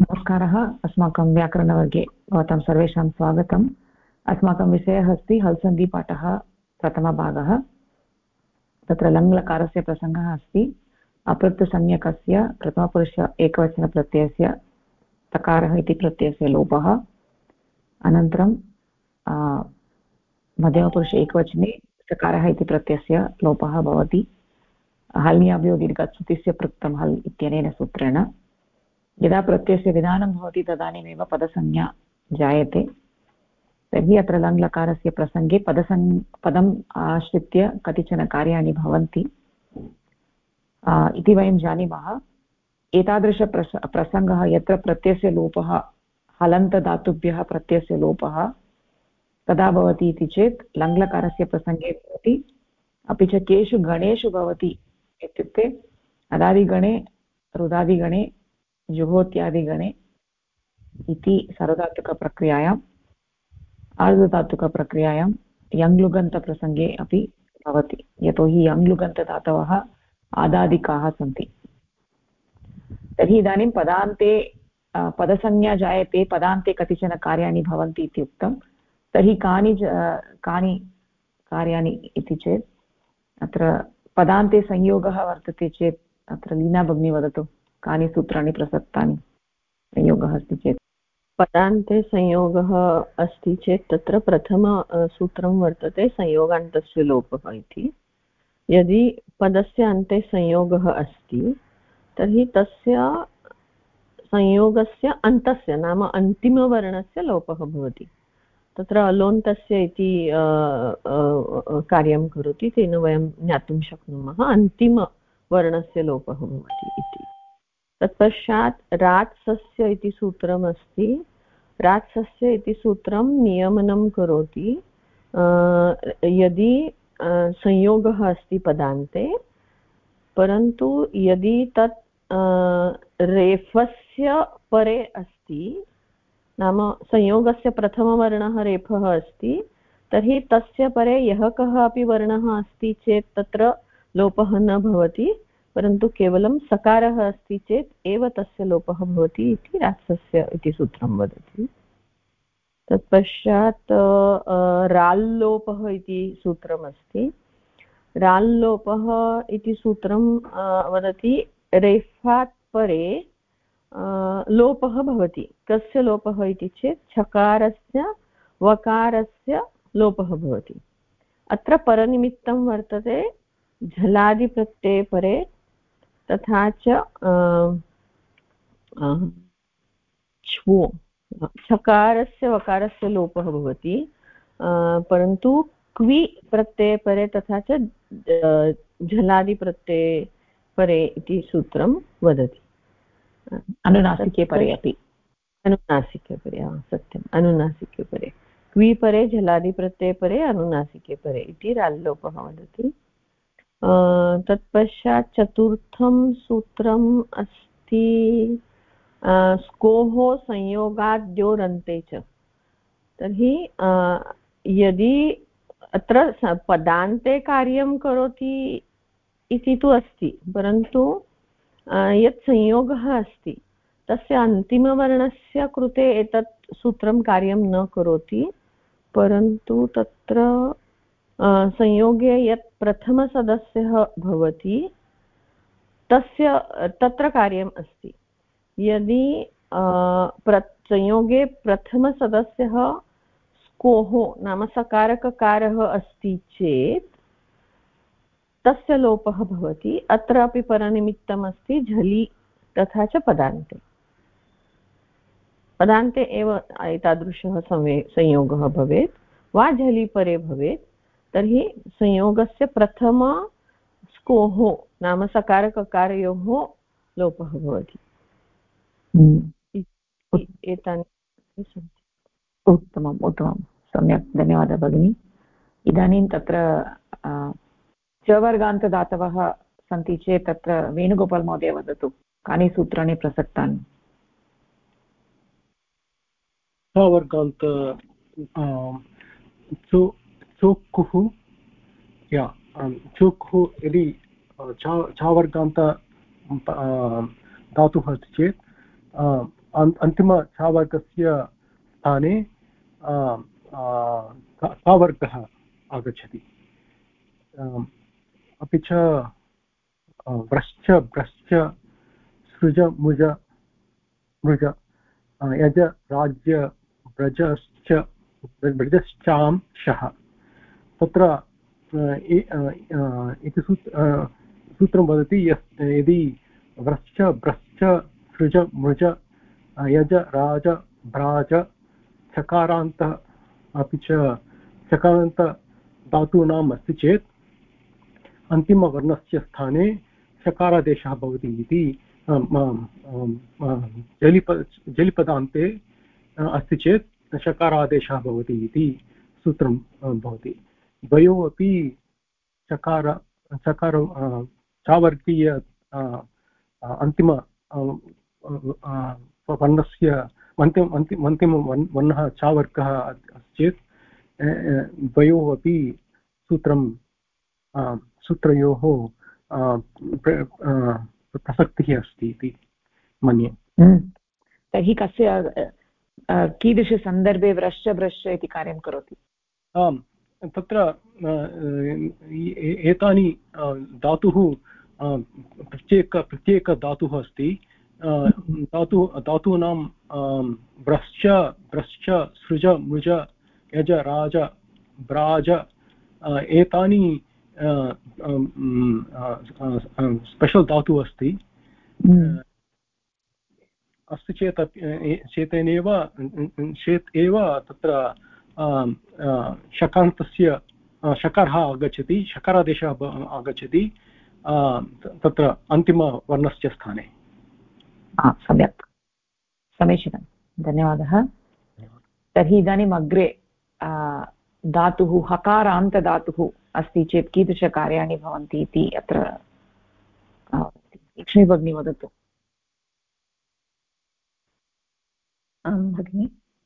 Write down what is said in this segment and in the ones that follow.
नमस्कारः। अस्माकं व्याकरणवर्गे भवतां सर्वेषां स्वागतम्। अस्माकं विषयः अस्ति हल्सन्धिपाठः प्रथमभागः। तत्र लङ्लकारस्य प्रसङ्गः अस्ति। अपृक्तसंज्ञकस्य प्रथमपुरुष एकवचनप्रत्ययस्य तकारः इति प्रत्ययस्य लोपः, अनन्तरं मध्यमपुरुष एकवचने सकारः इति प्रत्ययस्य लोपः भवति। हल्न्याभ्यो दीर्घात्सुतिस्य पृक्तं हल् इत्यनेन सूत्रेण यदा प्रत्ययस्य विधानं भवति तदानीमेव पदसंज्ञा जायते। तर्हि अत्र लङ्लकारस्य प्रसङ्गे पदम् आश्रित्य कतिचन कार्याणि भवन्ति इति वयं जानीमः। प्रसङ्गः यत्र प्रत्ययस्य लोपः हलन्तधातुभ्यः प्रत्ययस्य लोपः कदा भवति इति चेत् लङ्लकारस्य प्रसङ्गे भवति। अपि च केषु गणेषु भवति इत्युक्ते अदादिगणे, रुदादिगणे, जुहोत्यादिगणे इति सार्वधातुकप्रक्रियायाम्, आर्धधातुकप्रक्रियायां यङ्लुगन्तप्रसङ्गे अपि भवति। यतोहि यङ्लुगन्तधातवः आदादिकाः सन्ति। तर्हि इदानीं पदान्ते पदसंज्ञा जायते, पदान्ते कतिचन कार्याणि भवन्ति इति उक्तं। तर्हि कानि कार्याणि इति चेत् अत्र पदान्ते संयोगः वर्तते चेत् अत्र लीना भगिनी वदतु, कानि सूत्राणि प्रसक्तानि संयोगः अस्ति चेत्? पदान्ते संयोगः अस्ति चेत् तत्र प्रथम सूत्रं वर्तते संयोगान्तस्य लोपः इति। यदि पदस्य अन्ते संयोगः अस्ति तर्हि तस्य संयोगस्य अन्तस्य नाम अन्तिमवर्णस्य लोपः भवति। तत्र अलोन्तस्य इति कार्यं करोति, तेन वयं ज्ञातुं शक्नुमः अन्तिमवर्णस्य लोपः भवति इति। तत्पश्चात् रात्सस्य इति सूत्रमस्ति। रात्सस्य इति सूत्रं नियमनं करोति यदि संयोगः अस्ति पदान्ते, परन्तु यदि तत् रेफस्य परे अस्ति, नाम संयोगस्य प्रथमवर्णः रेफः अस्ति, तर्हि तस्य परे यः कः अपि वर्णः अस्ति चेत् तत्र लोपः न भवति, परन्तु केवलं सकारः अस्ति चेत् एव तस्य लोपः भवति इति रात्सस्य इति सूत्रं वदति। तत्पश्चात् राल्लोपः इति सूत्रमस्ति। राल्लोपः इति सूत्रं वदति रेफात् परे लोपः भवति। कस्य लोपः इति चेत् छकारस्य वकारस्य लोपः भवति। अत्र परनिमित्तं वर्तते झलादिप्रत्यये परे, तथा च छ्वो छकारस्य वकारस्य लोपः भवति, परन्तु क्वि प्रत्यये परे तथा च झलादिप्रत्यये परे इति सूत्रं वदति। अनुनासिके परे अपि, अनुनासिके परे, सत्यम्, अनुनासिके परे, क्वि परे झलादिप्रत्यये परे अनुनासिके परे इति राल्लोपः वदति। तत्पश्चात् चतुर्थं सूत्रम् अस्ति स्कोः संयोगाद्योरन्ते च। तर्हि यदि अत्र पदान्ते कार्यं करोति इति तु अस्ति, परन्तु यत् संयोगः अस्ति तस्य अन्तिमवर्णस्य कृते एतत् सूत्रं कार्यं न करोति, परन्तु तत्र संयोगे यत् प्रथमसदस्यः भवति तत्र कार्यम् अस्ति। यदि संयोगे प्रथमसदस्यः स्कोः नाम सकारककारः अस्ति चेत् तस्य लोपः भवति। अत्र अपि परनिमित्तम् अस्ति झलि तथा च पदान्ते। पदान्ते एव एतादृशः संयोगः भवेत् वा झलि परे भवेत्, तर्हि संयोगस्य प्रथम स्कोः नाम सकारककारयोः लोपः भवति। एतानि सन्ति। उत्तमम् उत्तमं, सम्यक्, धन्यवादः भगिनी। इदानीं तत्र चवर्गान्तदातवः सन्ति चेत् तत्र वेणुगोपाल् महोदय वदतु, कानि सूत्राणि प्रसक्तानि? चवर्गान्त चोक्कुः यदि चावर्गान्त धातुः अस्ति चेत् अन्तिमछावर्गस्य स्थाने छावर्गः आगच्छति। अपि च व्रश्च भ्रश्च सृज मुज मृज यज राज्य व्रजश्च व्रजश्चांशः। तत्र इति सूत्रं वदति यदि व्रश्च भ्रश्च सृज मृज यज राज भ्राज चकारान्तः अपि च चकारान्त धातूनाम् अस्ति चेत् अन्तिमवर्णस्य स्थाने शकारादेशः भवति इति जलिपदान्ते अस्ति चेत् शकारादेशः भवति इति सूत्रं भवति। द्वयोः अपि चकार चावर्गीय अन्तिम वर्णस्य अन्तिमवर्णः चावर्गः अस्ति चेत् द्वयोः अपि सूत्रयोः प्रसक्तिः अस्ति इति मन्ये। तर्हि कस्य कीदृशसन्दर्भे व्रश्च भ्रश्च इति कार्यं करोति? आम्, तत्र एतानि धातुः प्रत्येकधातुः अस्ति। धातूनां व्रश्च भ्रश्च सृज मुज यज राज भ्राज एतानि स्पेशल् धातुः अस्ति। अस्ति चेत् एव तत्र शकान्तस्य शकारः आगच्छति, शकारादेशः आगच्छति तत्र अन्तिमवर्णस्य स्थाने। सम्यक्, समीचीनं, धन्यवादः। तर्हि इदानीम् अग्रे धातुः हकारान्तधातुः अस्ति चेत् कीदृशकार्याणि भवन्ति इति अत्र लक्ष्मी भगिनी वदतु। आं भगिनि,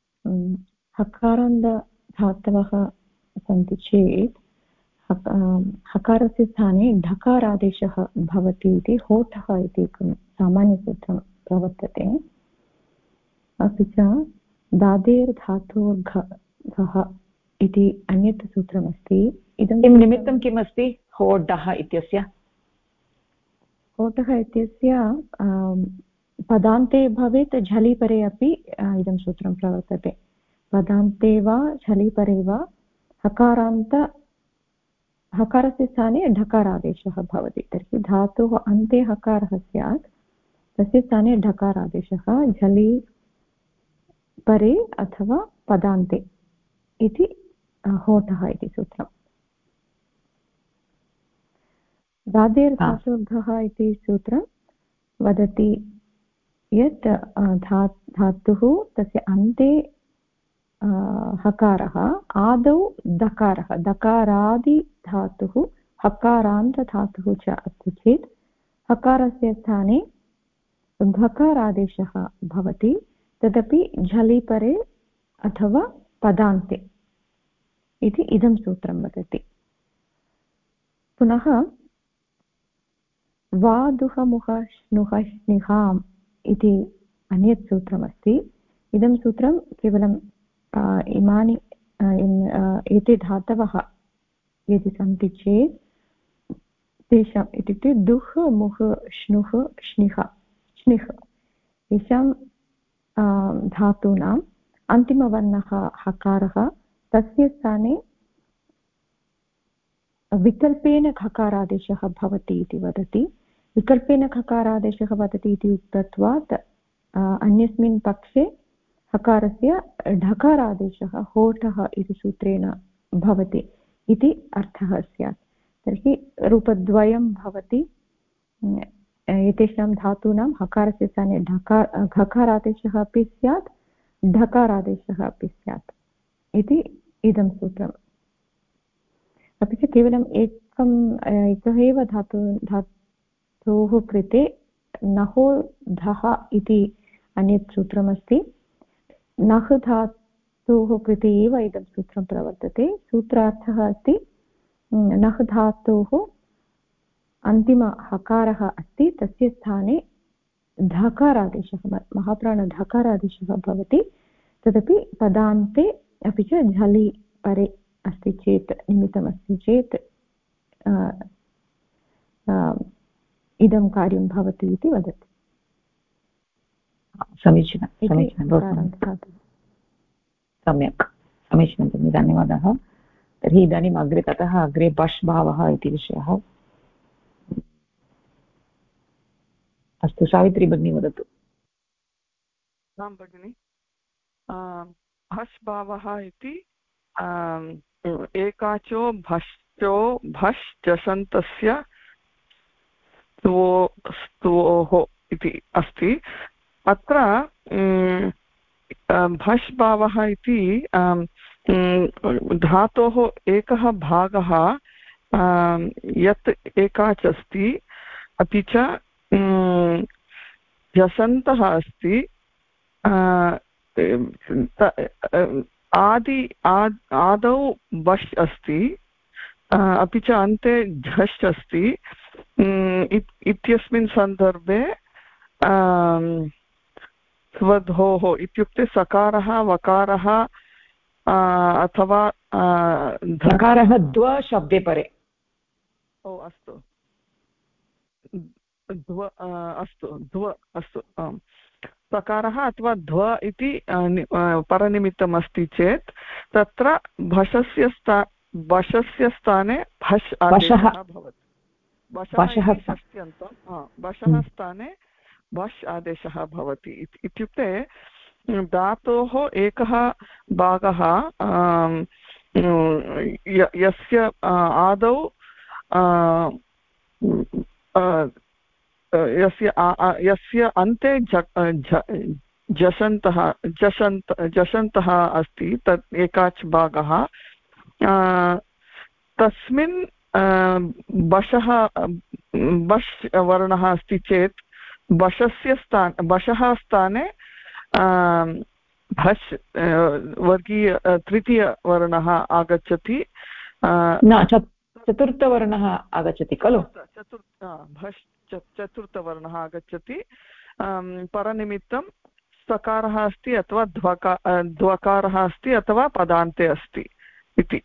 हकारान्तधातवः सन्ति चेत् हकारस्य स्थाने ढकारादेशः भवति इति होठः इति एकं सामान्यसूत्रं प्रवर्तते। अपि च दादेर्धातोर्घः इति अन्यत् सूत्रमस्ति। इदं निमित्तं किम् अस्ति होडः इत्यस्य? होटः इत्यस्य पदान्ते भवेत्, झलिपरे अपि इदं सूत्रं प्रवर्तते। पदान्ते वा झलिपरे वा हकारस्य स्थाने ढकारादेशः भवति। तर्हि धातोः अन्ते हकारः स्यात्, तस्य स्थाने ढकारादेशः झलि परे अथवा पदान्ते इति होठः इति सूत्रम्। दादेर्धातुर्घः इति सूत्रं वदति यत् धातुः तस्य अन्ते हकारः, आदौ दकारः, दकारादिधातुः हकारान्तधातुः च अस्ति चेत् हकारस्य स्थाने घकारादेशः भवति, तदपि झलिपरे अथवा पदान्ते इति इदं सूत्रं वदति। पुनः वादुहमुह श्नुह श्निहाम् इति अन्यत् सूत्रमस्ति। इदं सूत्रं केवलं इमानि एते धातवः यदि सन्ति चेत् तेषाम् इत्युक्ते दुः मुः श्नुः श्निह श्निः तेषां धातूनाम् अन्तिमवर्णः हकारः, तस्य स्थाने विकल्पेन खकारादेशः भवति इति वदति। विकल्पेन खकारादेशः वदति इति उक्तत्वात् अन्यस्मिन् पक्षे हकारस्य ढकारादेशः होठः इति सूत्रेण भवति इति अर्थः स्यात्। तर्हि रूपद्वयं भवति। एतेषां धातूनां हकारस्य स्थाने घकारादेशः अपि स्यात्, ढकारादेशः अपि स्यात् इति इदं सूत्रम्। अपि च केवलम् एकः एव धातोः कृते नहो धः इति अन्यत् सूत्रमस्ति। नः धातोः कृते एव इदं सूत्रं प्रवर्तते। सूत्रार्थः अस्ति नः धातोः अन्तिमहकारः अस्ति, तस्य स्थाने धकारादेशः महाप्राणधकारादेशः भवति तदपि पदान्ते अपि च झलि परे अस्ति चेत् निमित्तमस्ति चेत् इदं कार्यं भवति इति वदति। समीचीनं सम्यक् समीचीनं भगिनि धन्यवादः। तर्हि इदानीम् अग्रे ततः अग्रे बश् भावः इति विषयः। अस्तु सावित्री भगिनी वदतु। आं भगिनि भश् भावः इति एकाचो भश्चो भश् जषन्तस्य स्तोः इति अस्ति। अत्र भश् भावः इति धातोः एकः भागः यत् एकाच् अस्ति अपि च जषन्तः अस्ति आदौ बश् अस्ति अपि च अन्ते झष् अस्ति इत्यस्मिन् सन्दर्भे स्वधोः इत्युक्ते सकारः वकारः अथवा धकारः द्व शब्दे परे। ओ अस्तु अस्तु सकारः अथवा ध्व इति परनिमित्तम् अस्ति चेत् तत्र भषस्य स्थाने भष् आदेशः भवति। भषः स्थाने भष् आदेशः भवति इत्युक्ते धातोः एकः भागः यस्य आदौ यस्य अन्ते जषन्तः अस्ति तत् एकाच् भागः तस्मिन् बश् वर्णः अस्ति चेत् बशः स्थाने भष् वर्गीय तृतीयवर्णः आगच्छति न चतुर्थवर्णः आगच्छति खलु। भष् चतुर्थवर्णः आगच्छति परनिमित्तं सकारः अस्ति अथवा द्वकारः अस्ति अथवा पदान्ते अस्ति इति।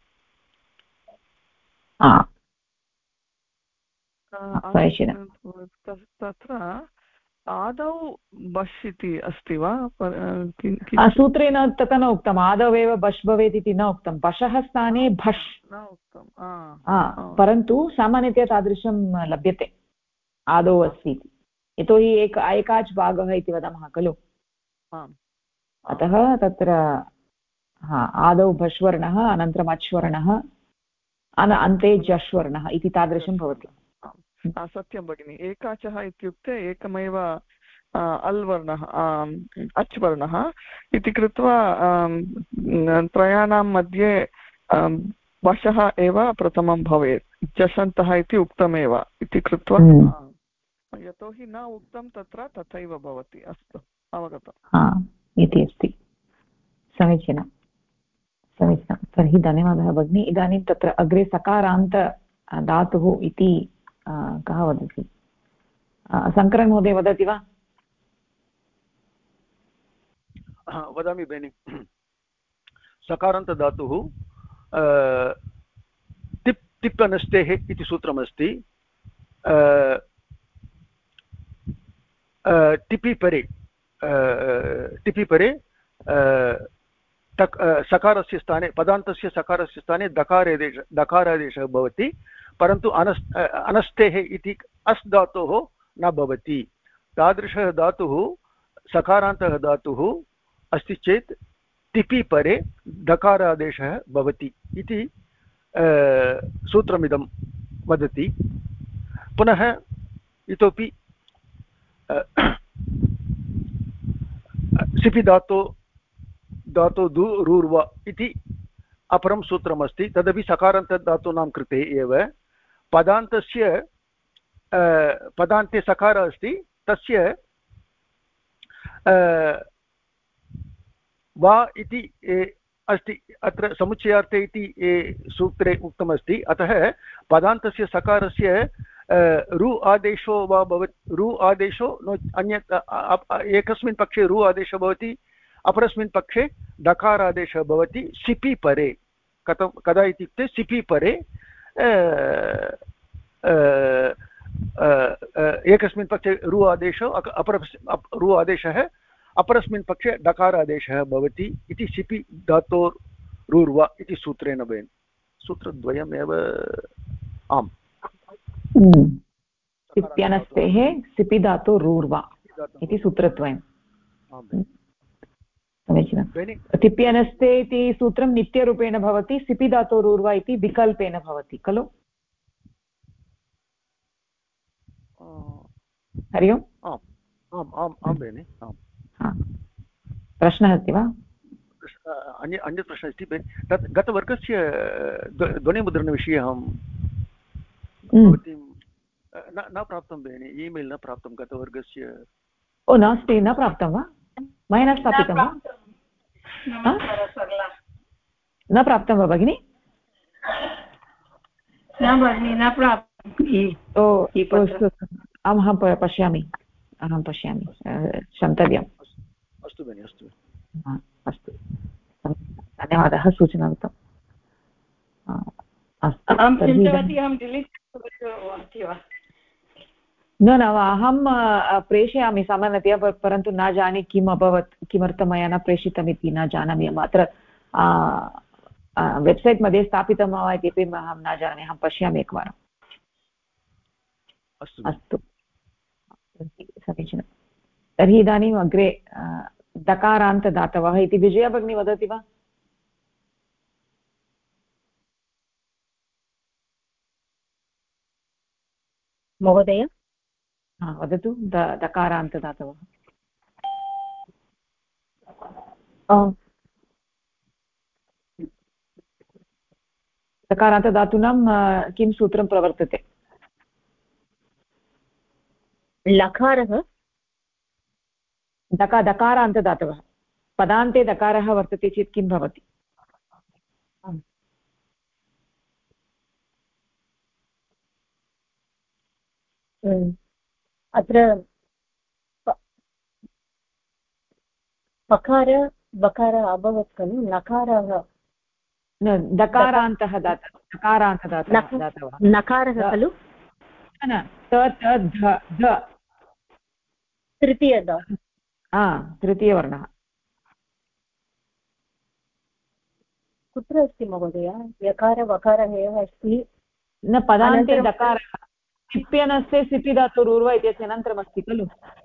तत्र आदौ बश् इति अस्ति वा सूत्रेण तथा न उक्तम् आदौ एव बश् भवेत् इति न उक्तं बशः स्थाने भष् न उक्तं परन्तु सामान्यतया तादृशं लभ्यते आदौ अस्ति इति यतोहि एकाच् भागः इति वदामः खलु अतः तत्र आदौ भष् वर्णः अनन्तरम् अच् वर्णः अन्ते झष् वर्णः इति तादृशं भवति। सत्यं भगिनि एकाचः इत्युक्ते एकमेव अल् वर्णः अच् वर्णः इति कृत्वा त्रयाणां मध्ये वशः एव प्रथमं भवेत् जषन्तः इति उक्तमेव इति कृत्वा यतोहि न उक्तं तत्र तथैव भवति। अस्तु अवगतम् इति अस्ति समीचीनं समीचीनं तर्हि धन्यवादः भगिनि। इदानीं तत्र अग्रे सकारान्त धातुः इति कः वदति शङ्करन् महोदय वदति वा? वदामि बेनि सकारान्तधातुः तिप् अनष्टेः इति सूत्रमस्ति। टिपि परे सकारस्य स्थाने पदान्तस्य सकारस्य स्थाने दकारादेशः भवति परन्तु अनष्टेः इति अस् धातोः न भवति। तादृशः धातुः सकारान्तः धातुः अस्ति चेत् टिपि परे दकारादेशः भवति इति सूत्रमिदं वदति। पुनः इतोपि सिपि धातो दूर्व इति अपरं सूत्रमस्ति तदपि सकारान्तधातूनां कृते एव। पदान्ते सकारः अस्ति तस्य वा इति अस्ति अत्र समुच्चयार्थे इति सूत्रे उक्तमस्ति। अतः पदान्तस्य सकारस्य रु आदेशो वा भवति रु आदेशो नो अन्यत् एकस्मिन् पक्षे रु आदेशो भवति अपरस्मिन् पक्षे डकारादेशः भवति सिपि परे कथं कदा इत्युक्ते सिपि परे एकस्मिन् पक्षे रु आदेशो रु आदेशः अपरस्मिन् पक्षे डकारादेशः भवति इति सिपि धातोरुर्वा इति सूत्रेण भवेत् सूत्रद्वयमेव आम् सिप्यनस्तेः सिपि धातु रूर्वा इति सूत्रद्वयं समीचीनं तिप्यनस्ते इति सूत्रं नित्यरूपेण भवति सिपि धातोरूर्वा इति विकल्पेन भवति खलु हरि ओम् आम् भगिनि प्रश्नः अस्ति वा अन्यत् प्रश्नः अस्ति तत् गतवर्गस्य ध्वनिमुद्रणविषये अहं भवतीं न प्राप्तं भगिनि ईमेल् न प्राप्तं गतवर्गस्य ओ नास्ति न प्राप्तं वा मया न स्थापितं वा न प्राप्तं वा भगिनि न प्राप्तं अहं पश्यामि क्षन्तव्यम् अस्तु भगिनि अस्तु अस्तु धन्यवादः सूचनार्थम् न अहं प्रेषयामि सामान्यतया परन्तु न जाने किम् अभवत् किमर्थं मया न प्रेषितमिति न जानामि अत्र वेब्सैट् मध्ये स्थापितं वा इत्यपि अहं न जानामि अहं पश्यामि एकवारम् अस्तु समीचीनं तर्हि इदानीम् अग्रे दकारान्तदातवः इति विजया भगिनी वदति वा महोदय वदतु दकारान्तदातवः दकारान्तधातूनां किं सूत्रं प्रवर्तते लकारः दकारान्तदातवः पदान्ते दकारः वर्तते चेत् किं भवति अत्र पकार बकार अभवत् खलु नकारः दकारान्तः दकारान्तदातवः नकारः खलु तृतीयवर्णः कुत्र अस्ति महोदय यकार वकारः एव अस्ति न पदान्ते दकारः सिप्यनस्ते सिपि धातुरूर्वा इत्यस्य अनन्तरम् अस्ति खलु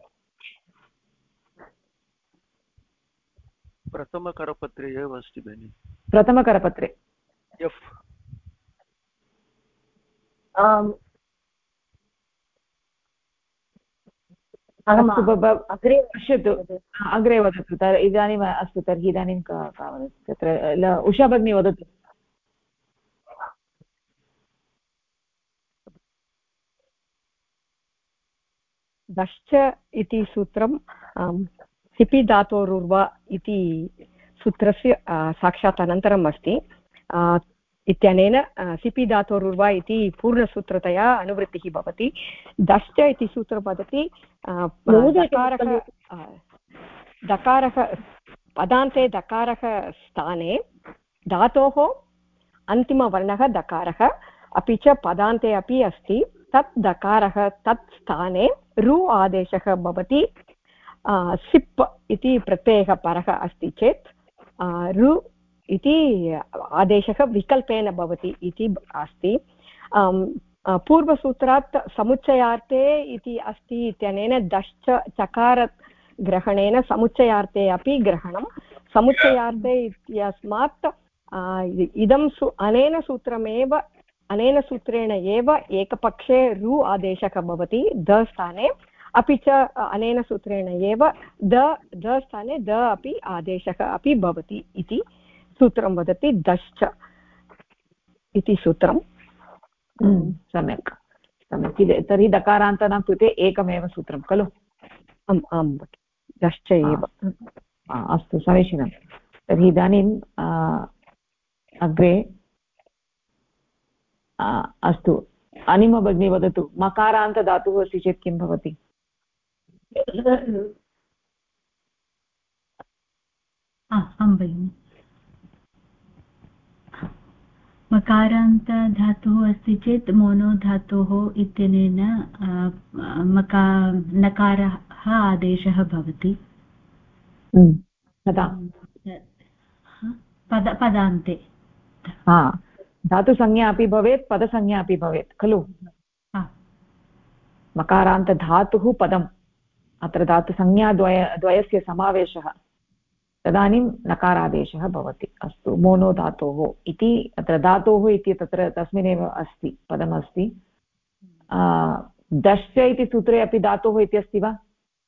प्रथमकरपत्रे एव अस्ति भगिनि प्रथमकरपत्रे अग्रे पश्यतु अग्रे वदतु इदानीम् अस्तु तर्हि इदानीं का वदति तत्र उषा भगिनी वदतु दश्च इति सूत्रं सिपि धातोरुर्वा इति सूत्रस्य साक्षात् अनन्तरम् अस्ति इत्यनेन सिपि धातोरुर्वा इति पूर्णसूत्रतया अनुवृत्तिः भवति दश्च इति सूत्रं वदति दकारः पदान्ते दकारः स्थाने धातोः अन्तिमवर्णः दकारः अपि च पदान्ते अपि अस्ति तत् दकारः तत् स्थाने रु आदेशः भवति सिप् इति प्रत्ययः परः अस्ति चेत् रु इति आदेशः विकल्पेन भवति इति अस्ति पूर्वसूत्रात् समुच्चयार्थे इति अस्ति इत्यनेन दश्च चकारग्रहणेन समुच्चयार्थे अपि ग्रहणं समुच्चयार्थे इत्यस्मात् इदं अनेन सूत्रमेव अनेन सूत्रेण एव एकपक्षे रु आदेशः भवति द स्थाने अपि च अनेन सूत्रेण एव द स्थाने द अपि आदेशः अपि भवति इति सूत्रं वदति दश्च इति सूत्रं सम्यक् तर्हि दकारान्तानां कृते एकमेव सूत्रं खलु आम् दश्च एव अस्तु समीचीनं तर्हि इदानीम् अग्रे अस्तु अनिमा भगिनी वदतु मकारान्तधातुः अस्ति चेत् किं भवति? आं भगिनि मकारान्तधातुः अस्ति चेत् मोनो धातोः इत्यनेन नकारः आदेशः भवति पदान्ते धातुसंज्ञा अपि भवेत् पदसंज्ञा अपि भवेत् खलु। मकारान्तधातुः पदम् अत्र धातुसंज्ञा द्वयस्य समावेशः तदानीं नकारादेशः भवति। अस्तु मोनो धातोः इति अत्र धातोः इति तत्र तस्मिन्नेव अस्ति पदमस्ति। दश्च इति सूत्रे अपि धातोः इति अस्ति वा?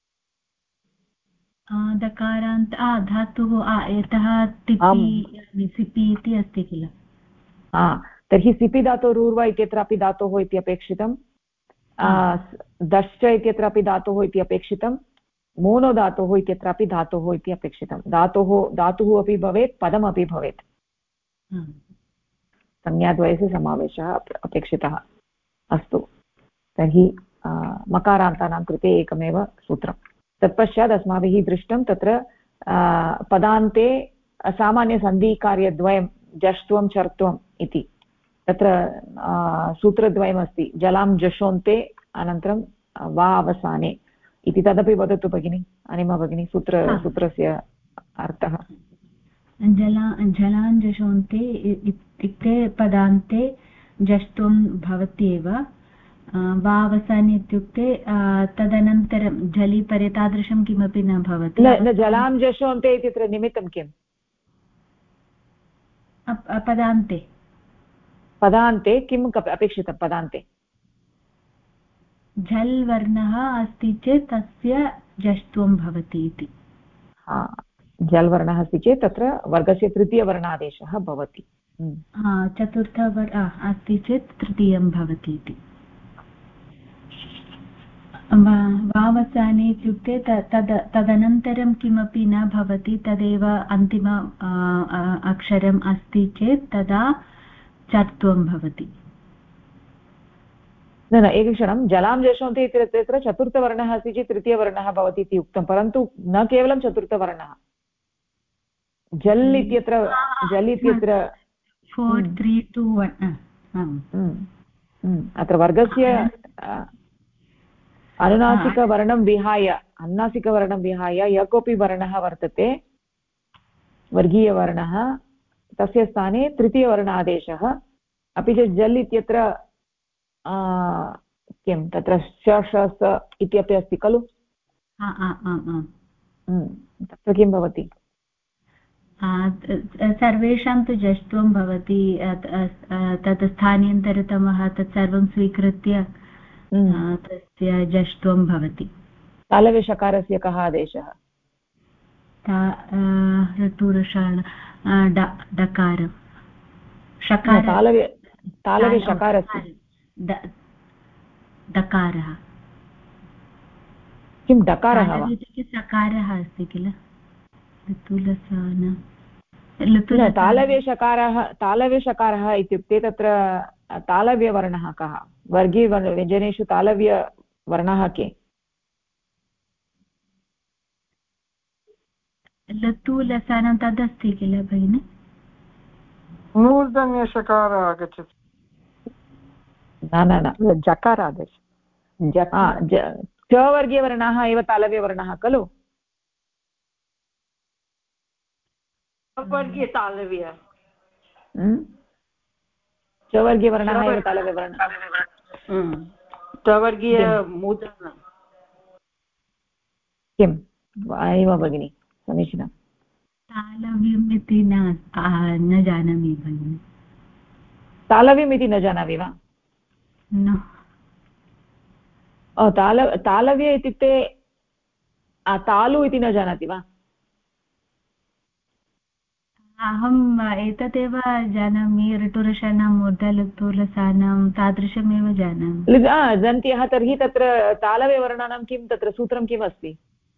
दकारान्त धातुः यतः सिपि इति अस्ति किल। तर्हि सिपि धातोरूर्वा इत्यत्रापि धातोः इति अपेक्षितं। दश्च इत्यत्रापि धातोः इति अपेक्षितं। मोनो धातोः इत्यत्रापि धातोः इति अपेक्षितं। धातुः अपि भवेत् पदमपि भवेत्। संज्ञाद्वयस्य समावेशः अपेक्षितः। अस्तु तर्हि मकारान्तानां कृते एकमेव सूत्रं। तत्पश्चात् अस्माभिः दृष्टं तत्र पदान्ते सामान्यसन्धिकार्यद्वयं जष्ट्वं चर्त्वम् इति तत्र सूत्रद्वयमस्ति। जलां जशोन्ते अनन्तरं वा अवसाने इति तदपि वदतु भगिनि अनिमा भगिनी सूत्रस्य अर्थः। जलां जशोन्ते इत्युक्ते पदान्ते जष्ट्वं भवत्येव वावसाने इत्युक्ते तदनन्तरं जलि परे तादृशं किमपि न भवति। जलां जशोन्ते इत्यत्र निमित्तं किम्? पदान्ते किम् अपेक्षितं? पदान्ते झल् वर्णः अस्ति चेत् तस्य जष्ट्वं भवति इति। झल् वर्णः अस्ति चेत् तत्र वर्गस्य तृतीयवर्णादेशः भवति। अस्ति चेत् तृतीयं भवति इति। वावसाने इत्युक्ते तदनन्तरं किमपि न भवति तदेव अन्तिम अक्षरम् अस्ति चेत् तदा चर्त्वं भवति। न एकक्षणं जलां जशोन्ति इत्यत्र चतुर्थवर्णः अस्ति चेत् तृतीयवर्णः भवति इति उक्तं परन्तु न केवलं चतुर्थवर्णः जल् इत्यत्र 4 3 2 1 अत्र वर्गस्य अनुनासिकवर्णं विहाय यः कोऽपि वर्णः वर्तते वर्गीयवर्णः तस्य स्थाने तृतीयवर्णादेशः। अपि च जल् इत्यत्र किं तत्र श इत्यपि अस्ति खलु। तत्र किं भवति? सर्वेषां तु जष्ट्वं भवति तत् स्थानीयन्तरतमः तत् सर्वं स्वीकृत्य तस्य जष्ट्वं भवति। तालव्यषकारस्य कः आदेशः? ऋतुरषाण डकार तालव्यषकारस्य डकारः किं डकारः वा? सकारः अस्ति किल तालव्यषकारः इत्युक्ते तत्र तालव्यवर्णः कः? वर्गीयव्यञ्जनेषु तालव्यवर्णः के? लतु लसानं तदस्ति किल भगिनि। मूर्धन्यषकारः आगच्छति। न जकारादेश च वर्गीयवर्णः एव तालव्यवर्णः खलु। वर्गीयतालव्य च वर्गीयवर्णः एव तालव्यवर्णः। तवर्गीय मूर्धन्य किम् एव भगिनि समीचीनं। तालव्यम् इति न जानामि भगिनि। तालव्यम् इति न जानामि वा? तालव्य इत्युक्ते तालु इति न जानाति वा? अहम् एतदेव जानामि ऋतुरषाणां मूर्धलतुलसानां तादृशमेव जानामि। दन्त्यः तर्हि तत्र तालव्यवर्णानां किं तत्र सूत्रं किम् अस्ति?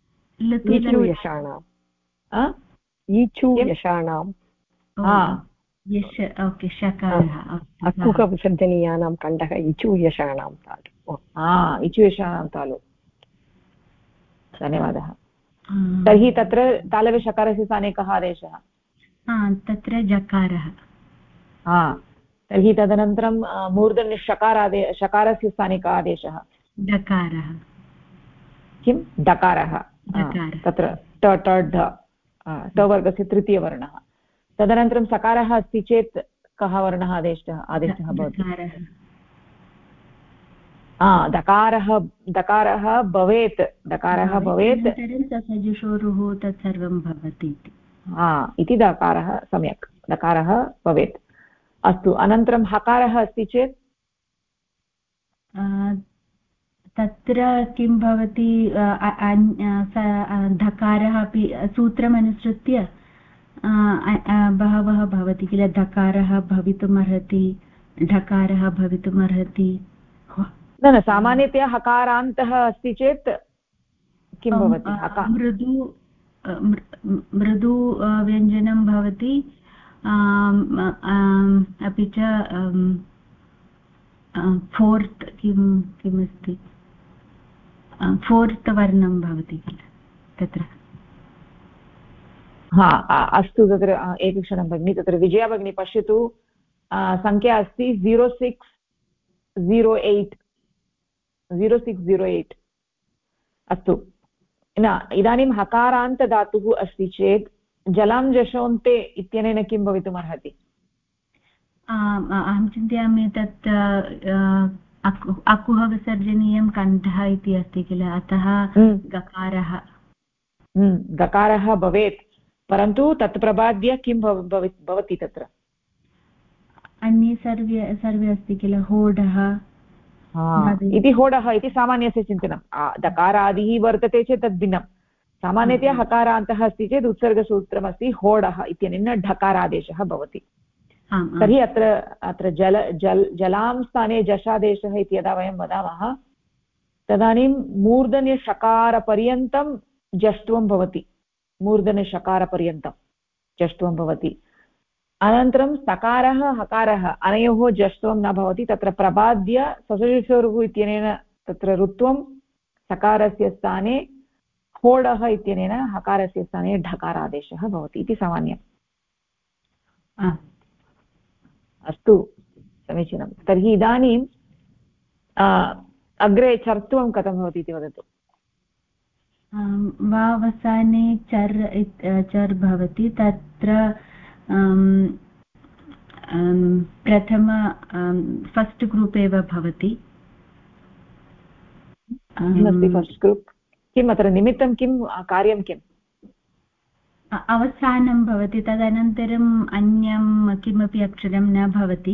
यषाणां यश ओके शकारः अकुकविसर्जनीयानां कण्ठः इचु यशाणां तालु इचु यशाणां तालु धन्यवादः तर्हि तत्र तालव्य शकारस्य स्थाने कः आदेशः तत्र जकारः तर्हि तदनन्तरं मूर्धन्य शकारस्य स्थाने कः आदेशः डकारः किं डकारः तत्र ट वर्गस्य तृतीयवर्णः तदनन्तरं सकारः अस्ति चेत् कः वर्णः आदेशः भवति दकारः भवेत् सजुषोरुः तत्सर्वं भवति इति दकारः सम्यक् दकारः भवेत् अस्तु अनन्तरं हकारः अस्ति चेत् तत्र किं भवति धकारः अपि सूत्रमनुसृत्य बहवः भवति किल धकारः भवितुमर्हति ढकारः भवितुमर्हति न सामान्यतया हकारान्तः अस्ति चेत् किं भवति मृदु व्यञ्जनं भवति अपि च फोर्त् किमस्ति फोर्त् वर्णं भवति किल तत्र अस्तु तत्र एकक्षणं भगिनि तत्र विजया भगिनी पश्यतु संख्या अस्ति 0608 अस्तु न इदानीं हकारान्तधातुः अस्ति चेत् जलां जशोन्ते इत्यनेन किं भवितुमर्हति अहं चिन्तयामि तत् अकुह विसर्जनीयं कण्ठः इति अस्ति किल अतः गकारः भवेत् परन्तु तत् प्रबाद्य किं भवति तत्र अन्ये सर्वे अस्ति किल होडः इति होडः इति सामान्यस्य चिन्तनं दकारादिः वर्तते चेत् तद् भिन्नं सामान्यतया हकारान्तः अस्ति चेत् उत्सर्गसूत्रमस्ति होडः इत्यनेन ढकारादेशः भवति तर्हि अत्र जलां स्थाने जशादेशः इति यदा वयं वदामः तदानीं मूर्धन्यषकारपर्यन्तं जष्ट्वं भवति मूर्धन्यषकारपर्यन्तं जष्ट्वं भवति अनन्तरं सकारः हकारः अनयोः जष्ट्वं न भवति तत्र प्रबाद्य ससजुषोरुः इत्यनेन तत्र रुत्वं सकारस्य स्थाने होडः इत्यनेन हकारस्य स्थाने ढकारादेशः भवति इति सामान्यम् अस्तु समीचीनं तर्हि इदानीं अग्रे चर्त्वं कथं भवति इति वदतु वावसाने चर् भवति तत्र प्रथम फस्ट् ग्रूप् एव भवति किमस्ति फस्ट् ग्रूप् किम् अत्र निमित्तं किं कार्यं किम् अवसानं भवति तदनन्तरम् अन्यं किमपि अक्षरं न भवति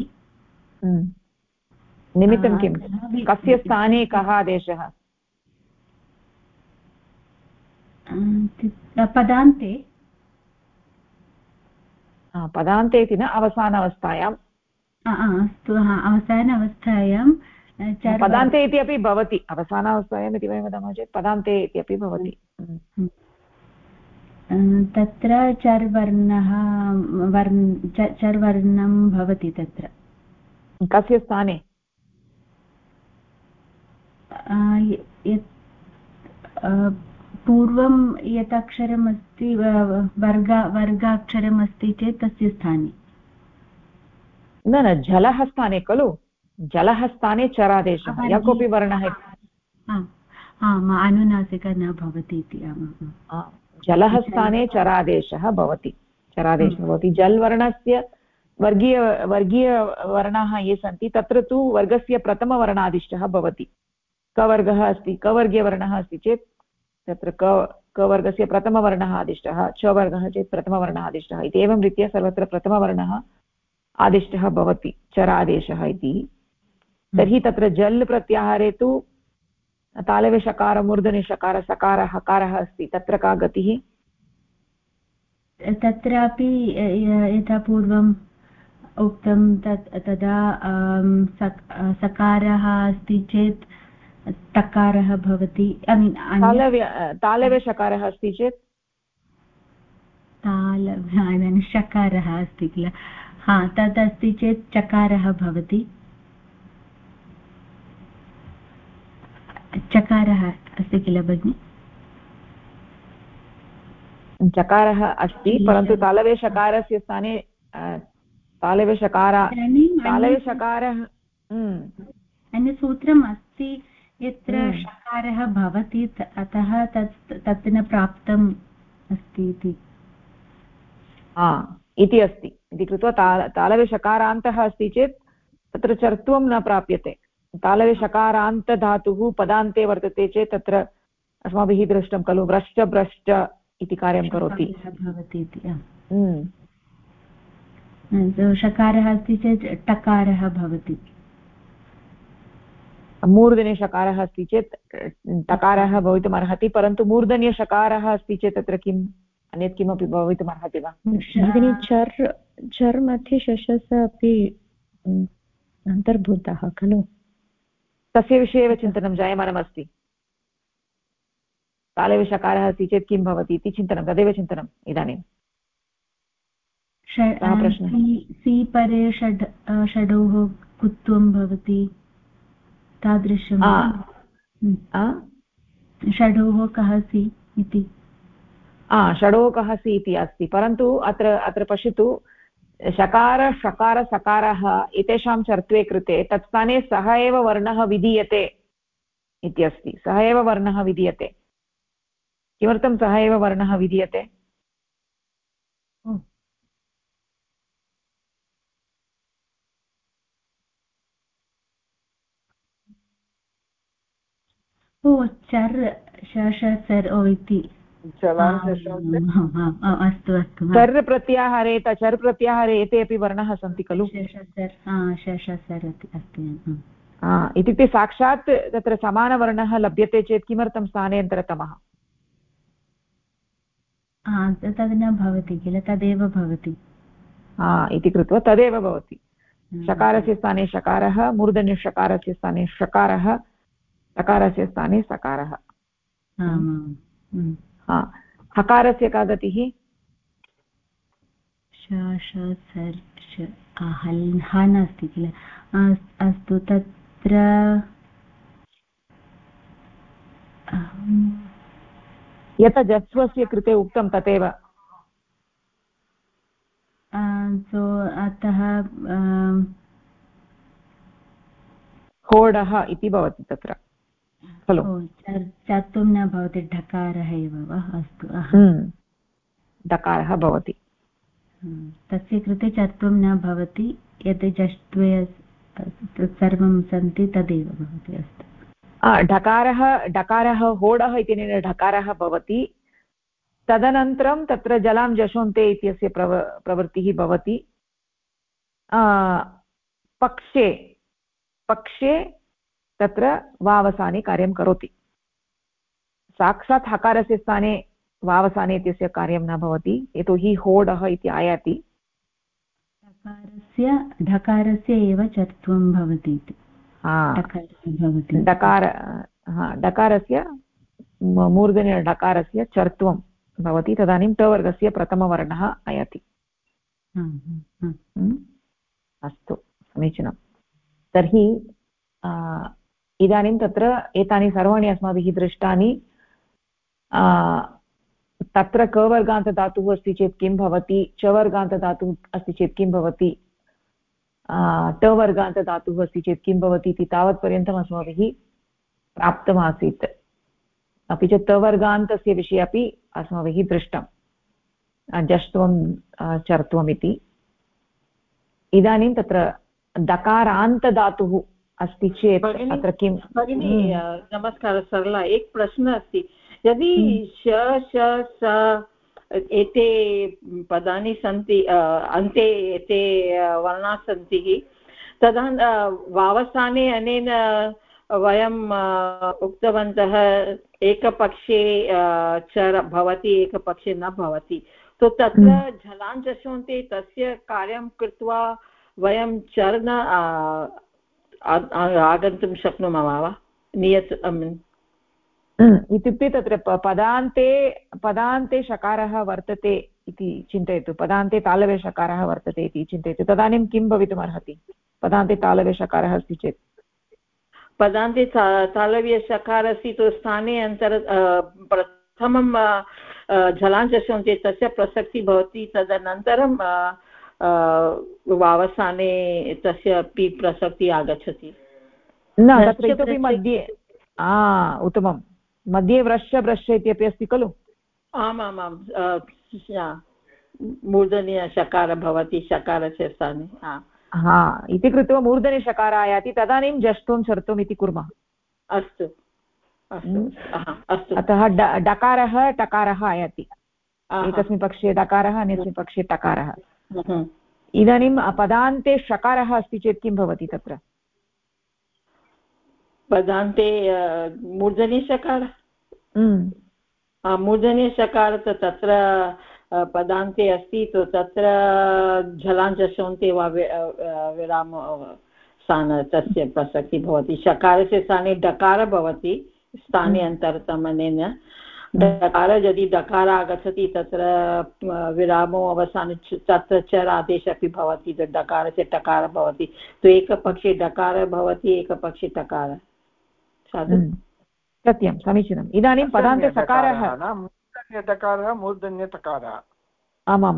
निमित्तं किं कस्य स्थाने कः आदेशः पदान्ते इति न अवसानावस्थायाम् अस्तु अवसानावस्थायां पदान्ते इति अपि भवति अवसानावस्थायाम् इति वयं वदामः चेत् पदान्ते इति अपि भवति तत्र चर्वर्णं भवति तत्र कस्य स्थाने पूर्वं यत् अक्षरम् अस्ति वर्गाक्षरम् अस्ति चेत् तस्य स्थाने न जलः स्थाने खलु जलः स्थाने चरादेशः यः कोऽपि वर्णः अनुनासिक न भवति इति जलः स्थाने चरादेशः भवति जल् वर्णस्य वर्गीयवर्णाः ये सन्ति तत्र तु वर्गस्य प्रथमवर्णादिष्टः भवति कवर्गः अस्ति कवर्गीयवर्णः अस्ति चेत् तत्र कवर्गस्य प्रथमवर्णः आदिष्टः च वर्गः चेत् प्रथमवर्णः आदिष्टः इति एवं रीत्या सर्वत्र प्रथमवर्णः आदिष्टः भवति चरादेशः इति तर्हि तत्र जल् प्रत्याहारे तु तालव्यषकार मूर्धन्यषकार सकार हकारः अस्ति तत्र का गतिः तत्रापि यथा पूर्वम् उक्तं तदा सकारः अस्ति चेत् तकारः भवति तालव्यषकारः अस्ति चेत् इदानीं शकारः अस्ति किल हा तदस्ति चेत् चकारः भवति चकारः अस्ति किल भगिनि चकारः अस्ति परन्तु तालवे शकारस्य स्थाने तालवे शकारः अन्यसूत्रम् अस्ति यत्र शकारः भवति अतः तत् न प्राप्तम् अस्ति इति अस्ति इति कृत्वा तालवे शकारान्तः अस्ति चेत् तत्र चर्त्वं न प्राप्यते तालवे शकारान्तधातुः पदान्ते वर्तते चेत् तत्र अस्माभिः दृष्टं खलु व्रश्च भ्रश्च इति कार्यं करोति भवति शकारः अस्ति चेत् टकारः भवति मूर्धन्यशकारः अस्ति चेत् टकारः भवितुम् अर्हति परन्तु मूर्धन्यशकारः अस्ति चेत् तत्र किम् अन्यत् किमपि भवितुम् अर्हति वा चर् मध्ये शशस अपि अन्तर्भूतः खलु तस्य विषये एव चिन्तनं जायमानमस्ति तालव्यशकारः अस्ति चेत् किं भवति इति चिन्तनं तदेव चिन्तनम् इदानीं सी परे षडोः कुत्वं भवति तादृशं षडोः कः सि इति षडोः कः सि इति अस्ति परन्तु अत्र पश्यतु शकार शकार सकारः एतेषां चर्त्वे कृते तत्स्थाने सः एव वर्णः विधीयते इति अस्ति सः एव वर्णः विधीयते किमर्थं सः एव वर्णः विधीयते चर् शशर् इति अस्तु अस्तु चर् प्रत्याहारे चर् प्रत्याहारे एते अपि वर्णाः सन्ति खलु इत्युक्ते साक्षात् तत्र समानवर्णः लभ्यते चेत् किमर्थं स्थानेन्तरतमः तद् न भवति किल तदेव भवति इति कृत्वा तदेव भवति शकारस्य स्थाने शकारः मूर्धन्यशकारस्य स्थाने शकारः सकारस्य स्थाने सकारः हकारस्य का गतिः नास्ति किल अस्तु तत्र यथा जस्वस्य कृते उक्तं तथैव अतः होडः इति भवति तत्र खलु चर्तुं न भवति ढकारः एव वा अस्तु डकारः भवति तस्य कृते चर्तुं न भवति यत् जष्ट्वे सर्वं सन्ति तदेव भवति अस्तु डकारः होडः इत्यनेन ढकारः भवति तदनन्तरं तत्र जलां जशोन्ते इत्यस्य प्रवृत्तिः भवति पक्षे तत्र वावसाने कार्यं करोति साक्षात् हकारस्य स्थाने वावसाने इत्यस्य कार्यं न भवति यतोहि होडः इति आयाति ढकारस्य एव चर्त्वं भवति इति डकारस्य मूर्धन्य ढकारस्य चर्त्वं भवति तदानीं टवर्गस्य प्रथमवर्णः आयाति अस्तु समीचीनं तर्हि इदानीं तत्र एतानि सर्वाणि अस्माभिः दृष्टानि तत्र कवर्गान्तधातुः अस्ति चेत् किं भवति चवर्गान्तधातुः अस्ति चेत् किं भवति टवर्गान्तधातुः अस्ति चेत् किं भवति इति तावत्पर्यन्तम् अस्माभिः प्राप्तमासीत् अपि च तवर्गान्तस्य विषये अपि अस्माभिः दृष्टं जष्ट्वं चर्त्वम् इति इदानीं तत्र दकारान्तधातुः अस्ति चेत् अत्र किं भगिनी नमस्कारः सरला एक प्रश्नः अस्ति यदि श श स एते पदानि सन्ति अन्ते एते वर्णाः सन्ति तदा वावसाने अनेन वयं उक्तवन्तः एकपक्षे चर भवति एकपक्षे न भवति तो तत्र झलान् जशोन्ते तस्य कार्यं कृत्वा वयं चर् न आगन्तुं शक्नुमः वा नियत इत्युक्ते तत्र पदान्ते शकारः वर्तते इति चिन्तयतु, पदान्ते तालव्यषकारः वर्तते इति चिन्तयतु, तदानीं किं भवितुमर्हति? पदान्ते तालव्यषकारः अस्ति चेत् पदान्ते तालव्यषकार अस्ति तो स्थाने प्रथमं झलाञ्जसं चेत् तस्य प्रसक्तिः भवति, तदनन्तरं वावसाने तस्य अपि प्रसक्तिः आगच्छति। न, तत्र इतोपि मध्ये उत्तमं, मध्ये व्रश्य इत्यपि अस्ति खलु? आमामां, मूर्धन्यषकार भवति शकारस्य स्थाने। इति कृत्वा मूर्धन्यषकार आयाति, तदानीं जष्टुं चर्तुम् इति कुर्मः। अस्तु अस्तु। अतः डकारः टकारः आयाति, एकस्मिन् पक्षे डकारः अन्यस्मिन् पक्षे टकारः। इदानीं पदान्ते षकारः अस्ति चेत् किं भवति तत्र? पदान्ते मूर्धन्यषकार, मूर्धन्यषकार तत्र पदान्ते अस्ति, तो तत्र झलाञ्जसोन्ते वा विराम स्थान तस्य प्रसक्तिः भवति। शकारस्य स्थाने डकार भवति स्थाने अन्तरतमनेन। डकार यदि डकार आगच्छति तत्र विरामो अवसाने तत्र चर आदेशः अपि भवति, डकारस्य टकार भवति, तो एकपक्षे डकार भवति, एकपक्षे टकार। सत्यं, समीचीनम्। इदानीं पदान्ते सकारः मूर्धन्यटकारः मूर्धन्यटकारः। आमां,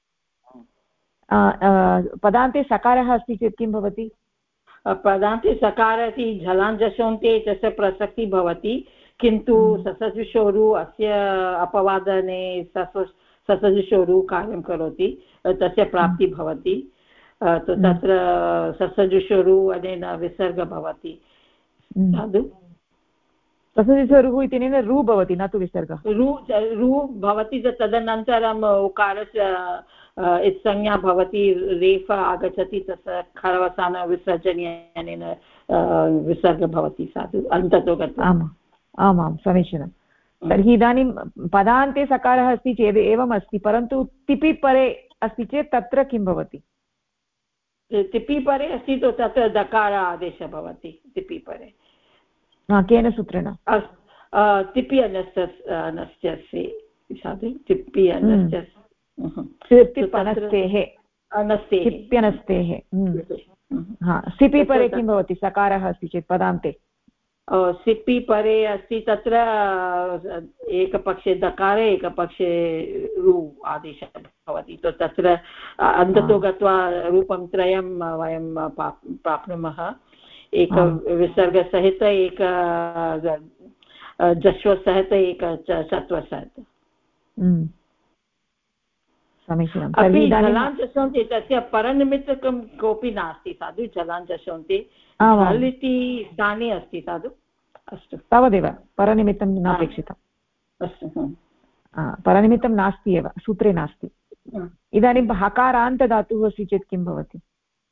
पदान्ते सकारः अस्ति चेत् किं भवति? पदान्ते सकार इति झलाञ्जसोन्ते तस्य प्रसक्तिः भवति, किन्तु ससजुषोरु अस्य अपवादने ससजुषोरु कार्यं करोति, तस्य प्राप्तिः भवति, तत्र ससजुषोरु अनेन विसर्गः भवति। साधु ससजुषोरुः इत्यनेन रु भवति, न तु विसर्गः। रु भवति, तदनन्तरम् उकारस्य संज्ञा भवति, रेफ आगच्छति, तस्य खरवसान विसर्जनेन विसर्गः भवति। साधु अन्ततो गत्वा। आमां, समीचीनं। तर्हि इदानीं पदान्ते सकारः अस्ति चेत् एवम् अस्ति, परन्तु तिपि परे अस्ति चेत् तत्र किं भवति? तिपि परे अस्ति तो तत्र दकार आदेशः भवति। तिपि परे केन सूत्रेण? तिपि अनस्त्यस्य। तिपि अनस्तेः। सिपि परे किं भवति सकारः अस्ति चेत् पदान्ते? सिपि परे अस्ति, तत्र एकपक्षे दकारे एकपक्षे रु आदेशः भवति, तो तत्र अन्ततो गत्वा रूपं त्रयं वयं प्राप्नुमः, एक विसर्गसहित, एक जश्वसहित, एक चत्वसहित। समीचीनम्। अपि झलाञ्जसोन्ते तस्य परनिमित्तकं कोऽपि नास्ति। साधु झलाञ्जसोन्ते झल् इति स्थाने अस्ति। साधु अस्तु, तावदेव, परनिमित्तं नापेक्षितम्। अस्तु, परनिमित्तं नास्ति एव, सूत्रे नास्ति। इदानीं हकारान्तधातुः अस्ति चेत् किं भवति?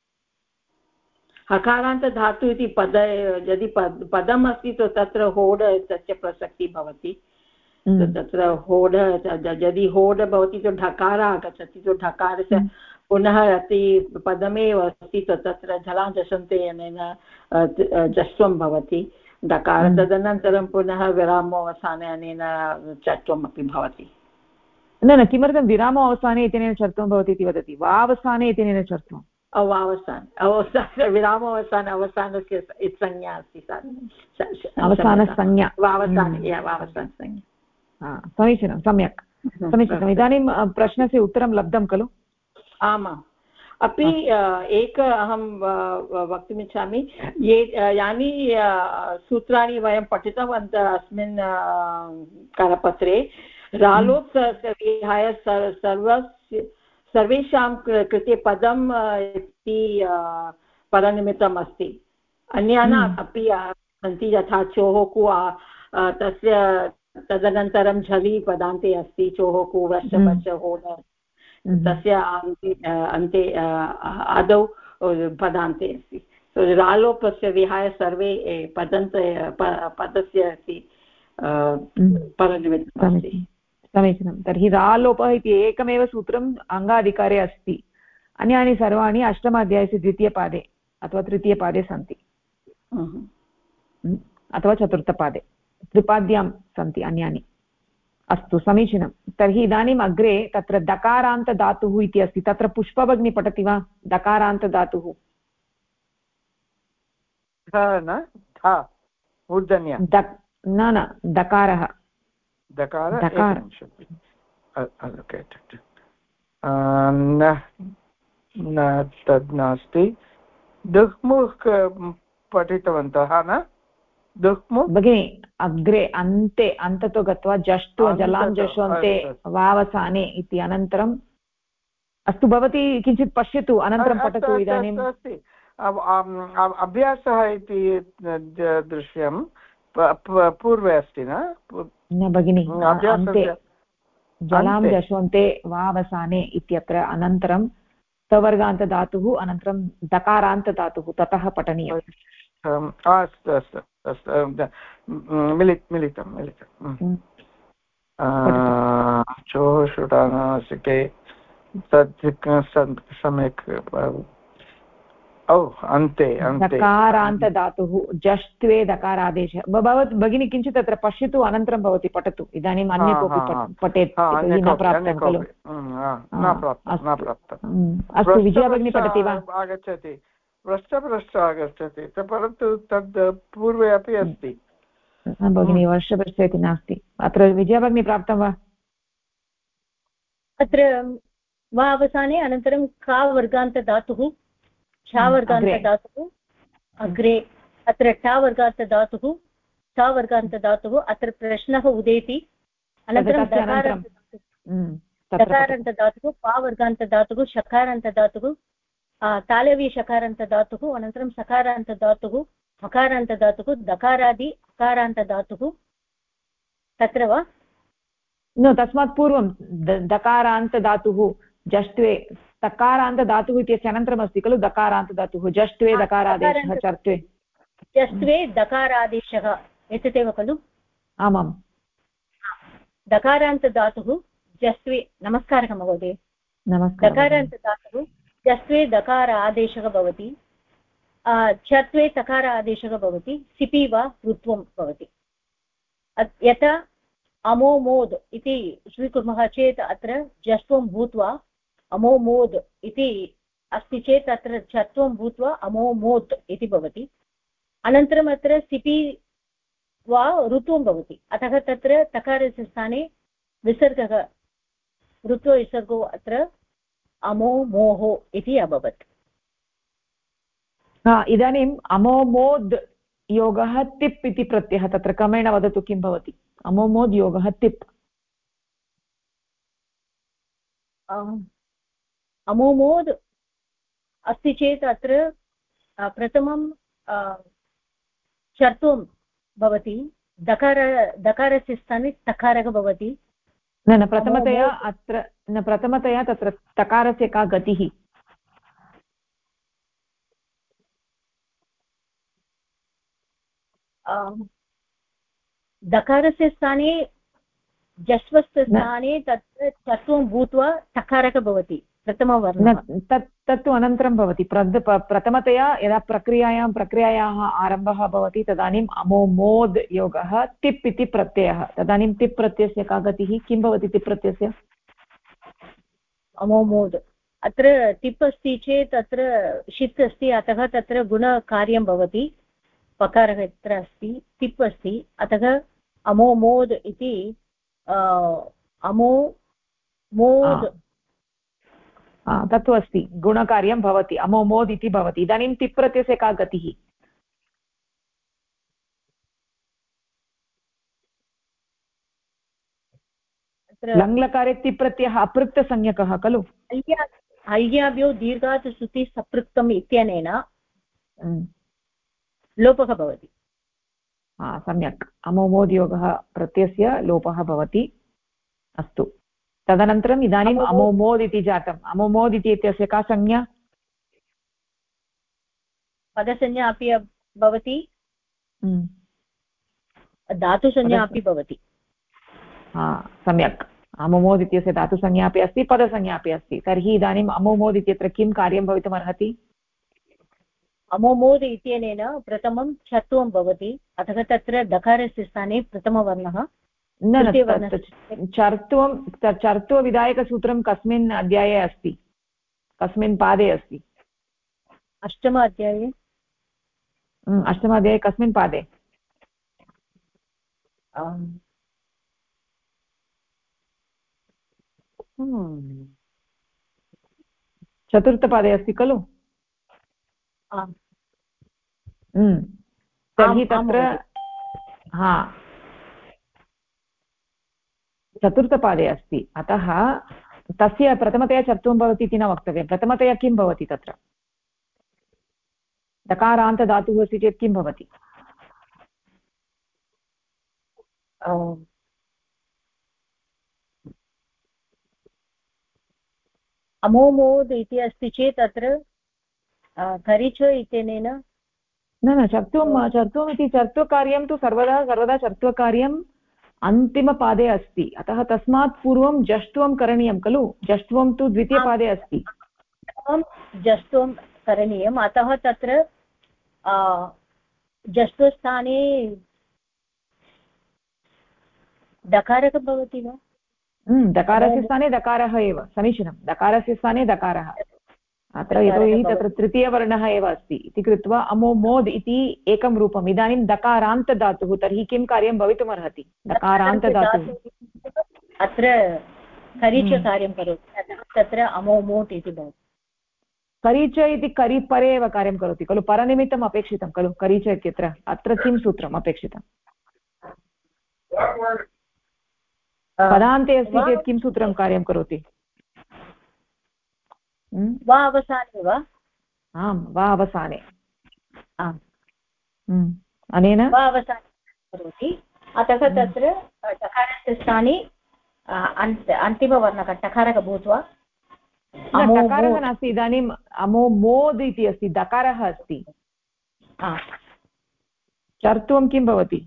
हकारान्तधातु इति पद, यदि पदम् अस्ति तो तत्र होड तस्य प्रसक्तिः भवति। तत्र होड, यदि होड भवति तो ढकार आगच्छति, तो ढकारस्य पुनः अति पदमेव अस्ति, तो तत्र झलाञ्जसन्ते अनेन जस्त्वं भवति डकार, तदनन्तरं पुनः विरामो अवसाने अनेन चत्वम् अपि भवति। न, किमर्थं विरामो अवसाने इत्यनेन चर्त्वं भवति इति वदति? वावसाने इत्यनेन चर्त्वं। विरामोवसाने अवसानस्य संज्ञा अस्ति। अवसानसंज्ञा, वावसानसंज्ञा। समीचीनं, सम्यक्, समीचीनम्। इदानीं प्रश्नस्य उत्तरं लब्धं खलु? आमाम्। अपि एक अहं वक्तुमिच्छामि, यानि सूत्राणि वयं पठितवन्तः अस्मिन् करपत्रे, रालोपस्य विहाय सर्वेषां कृते पदम् इति परनिमित्तम् अस्ति। अन्यानि अपि सन्ति, यथा चोहोकु, तस्य तदनन्तरं झलि पदान्ते अस्ति, चोहोकु वृषभच होड, तस्य अन्ते आदौ पदान्ते अस्ति। रालोपस्य विहाय सर्वे पदस्य अस्ति परनिमित्तम् अस्ति। समीचीनं। तर्हि रालोपः इति एकमेव सूत्रम् अङ्गाधिकारे अस्ति, अन्यानि सर्वाणि अष्टमाध्यायस्य द्वितीयपादे अथवा तृतीयपादे सन्ति, अथवा चतुर्थपादे, त्रिपाद्यां सन्ति अन्यानि। अस्तु समीचीनं। तर्हि इदानीम् अग्रे तत्र दकारान्तधातुः इति अस्ति, तत्र पुष्पभगिनी पठति वा? दकारान्तधातुः न दकारः न तद् नास्ति। दुःमुख पठितवन्तः न? दुःमुख भगिनि अग्रे अन्ते अन्ततो गत्वा जष्टु जलां जष्वन्ते वावसाने इति अनन्तरम् अस्तु भवती किञ्चित् पश्यतु अनन्तरं पठतु। इदानीम् अस्ति अभ्यासः इति दृश्यं पूर्वे अस्ति न भगिनि? अन्ते जलां जष्वन्ते वावसाने इत्यत्र अनन्तरं सवर्गान्तधातुः अनन्तरं दकारान्तधातुः ततः पठनीयम्। अस्तु अस्तु अस्तु मिलितं चोषुटानासिके तत् सम्यक्। अन्ते दकारान्तधातुः जष्ट्वे दकारादेशः। भगिनी किञ्चित् तत्र पश्यतु अनन्तरं भवती पठतु। इदानीम् अन्य कोऽपि पठेत् न प्राप्तं खलु? अस्तु विजया भगिनी पठति वा? आगच्छति वर्षभ्रष्ट आगच्छति परन्तु तद् पूर्वे अपि अस्ति भगिनी। वर्षभ्रष्ट इति नास्ति अत्र। विजया भगिनी प्राप्तं वा? अत्र वा अवसाने अनन्तरं का वर्गान्तधातुः छा वर्गान्तधातुः अग्रे अत्र टा वर्गान्तधातुः सा वर्गान्तधातुः अत्र प्रश्नः उदेति अनन्तरं दकारान्तधातुः पा वर्गान्तधातुः शकारान्तधातुः तालवी शकारान्तधातुः अनन्तरं सकारान्तधातुः मकारान्तधातुः दकारादि अकारान्तधातुः तत्र वा न तस्मात् पूर्वं दकारान्तधातुः जष्ट्वे तकारान्तधातुः इत्यस्य अनन्तरम् अस्ति खलु दकारान्तधातुः जष्ट्वे दकारादेशः चर्त्वे जष्ट्वे दकारादेशः एतदेव खलु? आमाम् दकारान्तधातुः जष्ट्वे। नमस्कारः महोदय। नमस्कारः। दकारान्तधातुः जष्ट्वे दकार आदेशः भवति चर्त्वे तकार आदेशः भवति सिपि वा ऋत्वं भवति। यथा अमोमोद् इति स्वीकुर्मः चेत् अत्र जष्ट्वं भूत्वा अमोमोद् इति अस्ति चेत् अत्र चत्वं भूत्वा अमोमोत् इति भवति। अनन्तरम् अत्र सिपि वा ऋत्वं भवति अतः तत्र तकारस्य स्थाने विसर्गः ऋत्वविसर्गो अत्र अमोमोहो इति अभवत्। इदानीम् अमोमोद् योगः तिप् इति प्रत्ययः तत्र क्रमेण वदतु किं भवति? अमोमोद् योगः तिप्। अमोमोद् अस्ति चेत् अत्र प्रथमं चर्त्वं भवति दकारस्य स्थाने तकारः भवति। न प्रथमतया अत्र न प्रथमतया तत्र तकारस्य का गतिः? दकारस्य स्थाने जस्वस्य स्थाने तत्र चत्वं भूत्वा तकारः भवति प्रथमवर्णः। तत्तु अनन्तरं भवति। प्रथमतया यदा प्रक्रियायाः आरम्भः भवति तदानीम् अमोमोद् योगः तिप् इति प्रत्ययः। तदानीं तिप् प्रत्ययस्य का गतिः? किं भवति तिप् प्रत्ययस्य? अमोमोद् अत्र तिप् अस्ति चेत् अत्र षित् अस्ति अतः तत्र गुणकार्यं भवति। पकारः यत्र अस्ति तिप् अस्ति अतः अमोमोद् इति अमोमोद् तत्तु अस्ति गुणकार्यं भवति अमोमोद् इति भवति। इदानीं तिप् प्रत्ययस्य का गतिः? लङ्लकारे तिप् प्रत्ययः अपृक्तसंज्ञकः खलु? हल्याभ्यो दीर्घात् श्रुति सपृक्तम् इत्यनेन लोपः भवति। सम्यक्। अमोमोद् योगः प्रत्ययस्य लोपः भवति। अस्तु तदनन्तरम् इदानीम् अमोमोद् इति जातम्। अमोमोद् इति इत्यस्य का संज्ञा? पदसंज्ञा अपि भवति धातुसंज्ञा अपि भवति। सम्यक्। अमोमोद् इत्यस्य धातुसंज्ञा अपि अस्ति पदसंज्ञा अपि अस्ति। तर्हि इदानीम् अमोमोद् इत्यत्र किं कार्यं भवितुमर्हति? अमोमोद् इत्यनेन प्रथमं चत्वं भवति अतः तत्र दकारस्य स्थाने प्रथमवर्णः न चर्त्वविधायकसूत्रं कस्मिन् अध्याये अस्ति, कस्मिन् पादे अस्ति? अष्टम अध्याये। अष्टमाध्याये कस्मिन् पादे? चतुर्थपादे अस्ति खलु? तर्हि तत्र चतुर्थपादे अस्ति, अतः तस्य प्रथमतया चर्तुं भवति इति न वक्तव्यं। प्रथमतया किं भवति तत्र? दकारान्तधातुः अस्ति चेत् किं भवति? अमोमोद् इति अस्ति चेत् अत्र करिच इत्यनेन न चर्तुम् इति चर्तुकार्यं तु सर्वदा चर्तुकार्यम् अन्तिमपादे अस्ति, अतः तस्मात् पूर्वं जष्ट्वं करणीयं खलु? जष्ट्वं तु द्वितीयपादे अस्ति। जष्ट्वं करणीयम्, अतः तत्र जष्ट्वस्थाने दकारः भवति वा? दकारस्य स्थाने दकारः एव समीचीनं, दकारस्य स्थाने दकारः अत्र, यतोहि तत्र तृतीयवर्णः एव अस्ति इति कृत्वा अमोमोद् इति एकं रूपम्। इदानीं दकारान्तधातुः, तर्हि किं कार्यं भवितुमर्हति? दकारान्तधातुः अत्र करिच कार्यं करोति, अतः तत्र अमोमोट् इति भवति। करिच इति करिपरे एव कार्यं करोति खलु? परनिमित्तम् अपेक्षितं खलु करिच इत्यत्र? अत्र किं सूत्रम् अपेक्षितं? पदान्ते अस्ति चेत् किं सूत्रं कार्यं करोति? वा अवसाने वा? आम्, वा अवसाने। अनेन वा अवसाने करोति, अतः तत्र टकारस्य स्थाने अन्तिमवर्णः टकारः भूत्वा टकारः नास्ति, इदानीम् अमोमोद् इति अस्ति, दकारः अस्ति। चर्त्वं किं भवति?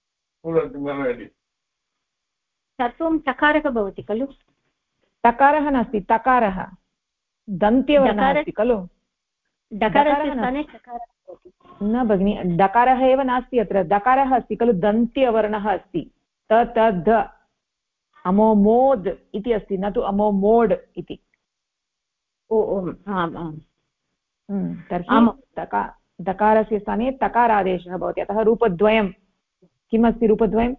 चर्त्वं टकारः भवति खलु? टकारः नास्ति, तकारः, दन्त्यवर्णः अस्ति खलु? न भगिनि, डकारः एव नास्ति अत्र, दकारः अस्ति खलु, दन्त्यवर्णः अस्ति। तद् अमोमोद् इति अस्ति, न तु अमोमोड् इति। तर्हि दकारस्य स्थाने तकारादेशः भवति, अतः रूपद्वयं। किमस्ति रूपद्वयं?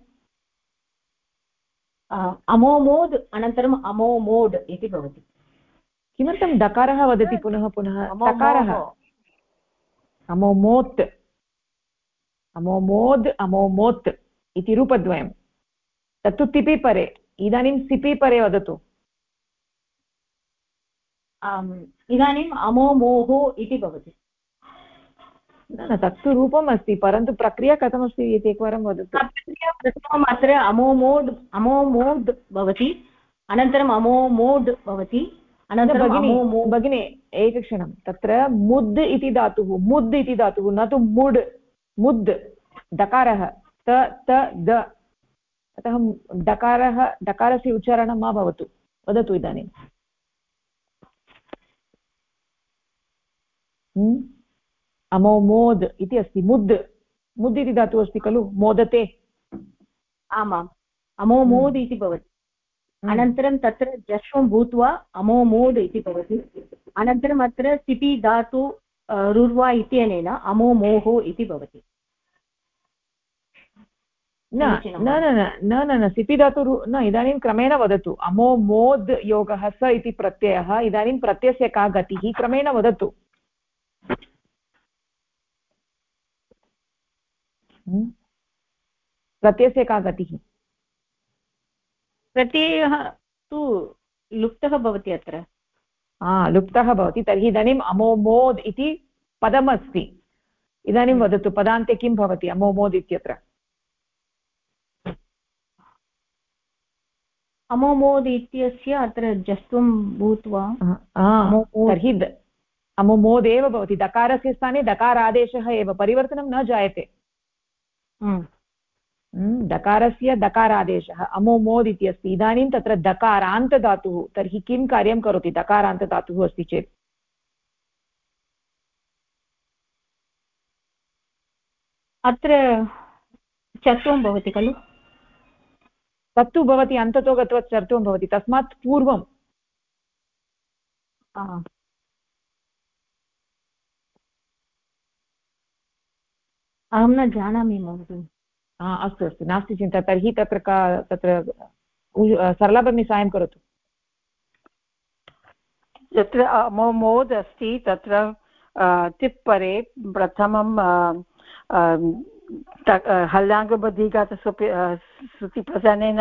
अमोमोद् अनन्तरम् अमोमोड् इति भवति। किमर्थं दकारः वदति पुनः पुनः? तकारः। अमोमोत्, अमोमोद्, अमोमोत् इति रूपद्वयं। तत्तु तिपि परे। इदानीं सिपि परे वदतु। इदानीम् अमोमोः इति भवति। न तत्तु रूपम् अस्ति, परन्तु प्रक्रिया कथमस्ति इति एकवारं वदतु। प्रथमम् अत्र अमोमोड् भवति, अनन्तरम् अमोमोड् भवति, अनन्तरं भगिनी एकक्षणं, तत्र मुद् इति धातुः, मुद् इति धातुः, न तु मुड्, मुद् दकारः द, अतः दकारस्य उच्चारणं मा भवतु। वदतु इदानीम्। अमोमोद् इति अस्ति, मुद् इति धातुः अस्ति खलु, मोदते। आमाम्, अमोमोद् इति भवति। अनन्तरं तत्र जश्वं भूत्वा अमोमोड् इति भवति। अनन्तरम् अत्र सिपि धातु रुर्वा इत्यनेन अमोमोः इति भवति। न सिपि धातु न, इदानीं क्रमेण वदतु। अमोमोद् योगः स इति प्रत्ययः, इदानीं प्रत्ययस्य का गतिः क्रमेण वदतु। प्रत्ययस्य का गतिः? प्रत्ययः तु लुप्तः भवति अत्र। लुप्तः भवति, तर्हि इदानीम् अमोमोद् इति पदमस्ति। इदानीं वदतु पदान्ते किं भवति अमोमोद् इत्यत्र? अमोमोद् इत्यस्य अत्र जस्त्वं भूत्वा तर्हि अमोमोद् एव भवति, दकारस्य स्थाने दकारादेशः एव, परिवर्तनं न जायते। दकारस्य दकारादेशः अमोमोद् इति अस्ति। इदानीं तत्र दकारान्तधातुः, तर्हि किं कार्यं करोति दकारान्तधातुः अस्ति चेत्? अत्र चत्वं भवति खलु? तत्तु भवति अन्ततो गत्वा चर्तुं भवति, तस्मात् पूर्वं अहं न जानामि महोदय। अस्तु अस्तु, नास्ति चिन्ता। तर्हि तत्र सरला भगिनी साहाय्यं करोतु। यत्र मोद् अस्ति तत्र तिप्परे प्रथमं हल्याङ्गबधिघातश्रुतिप्रधानेन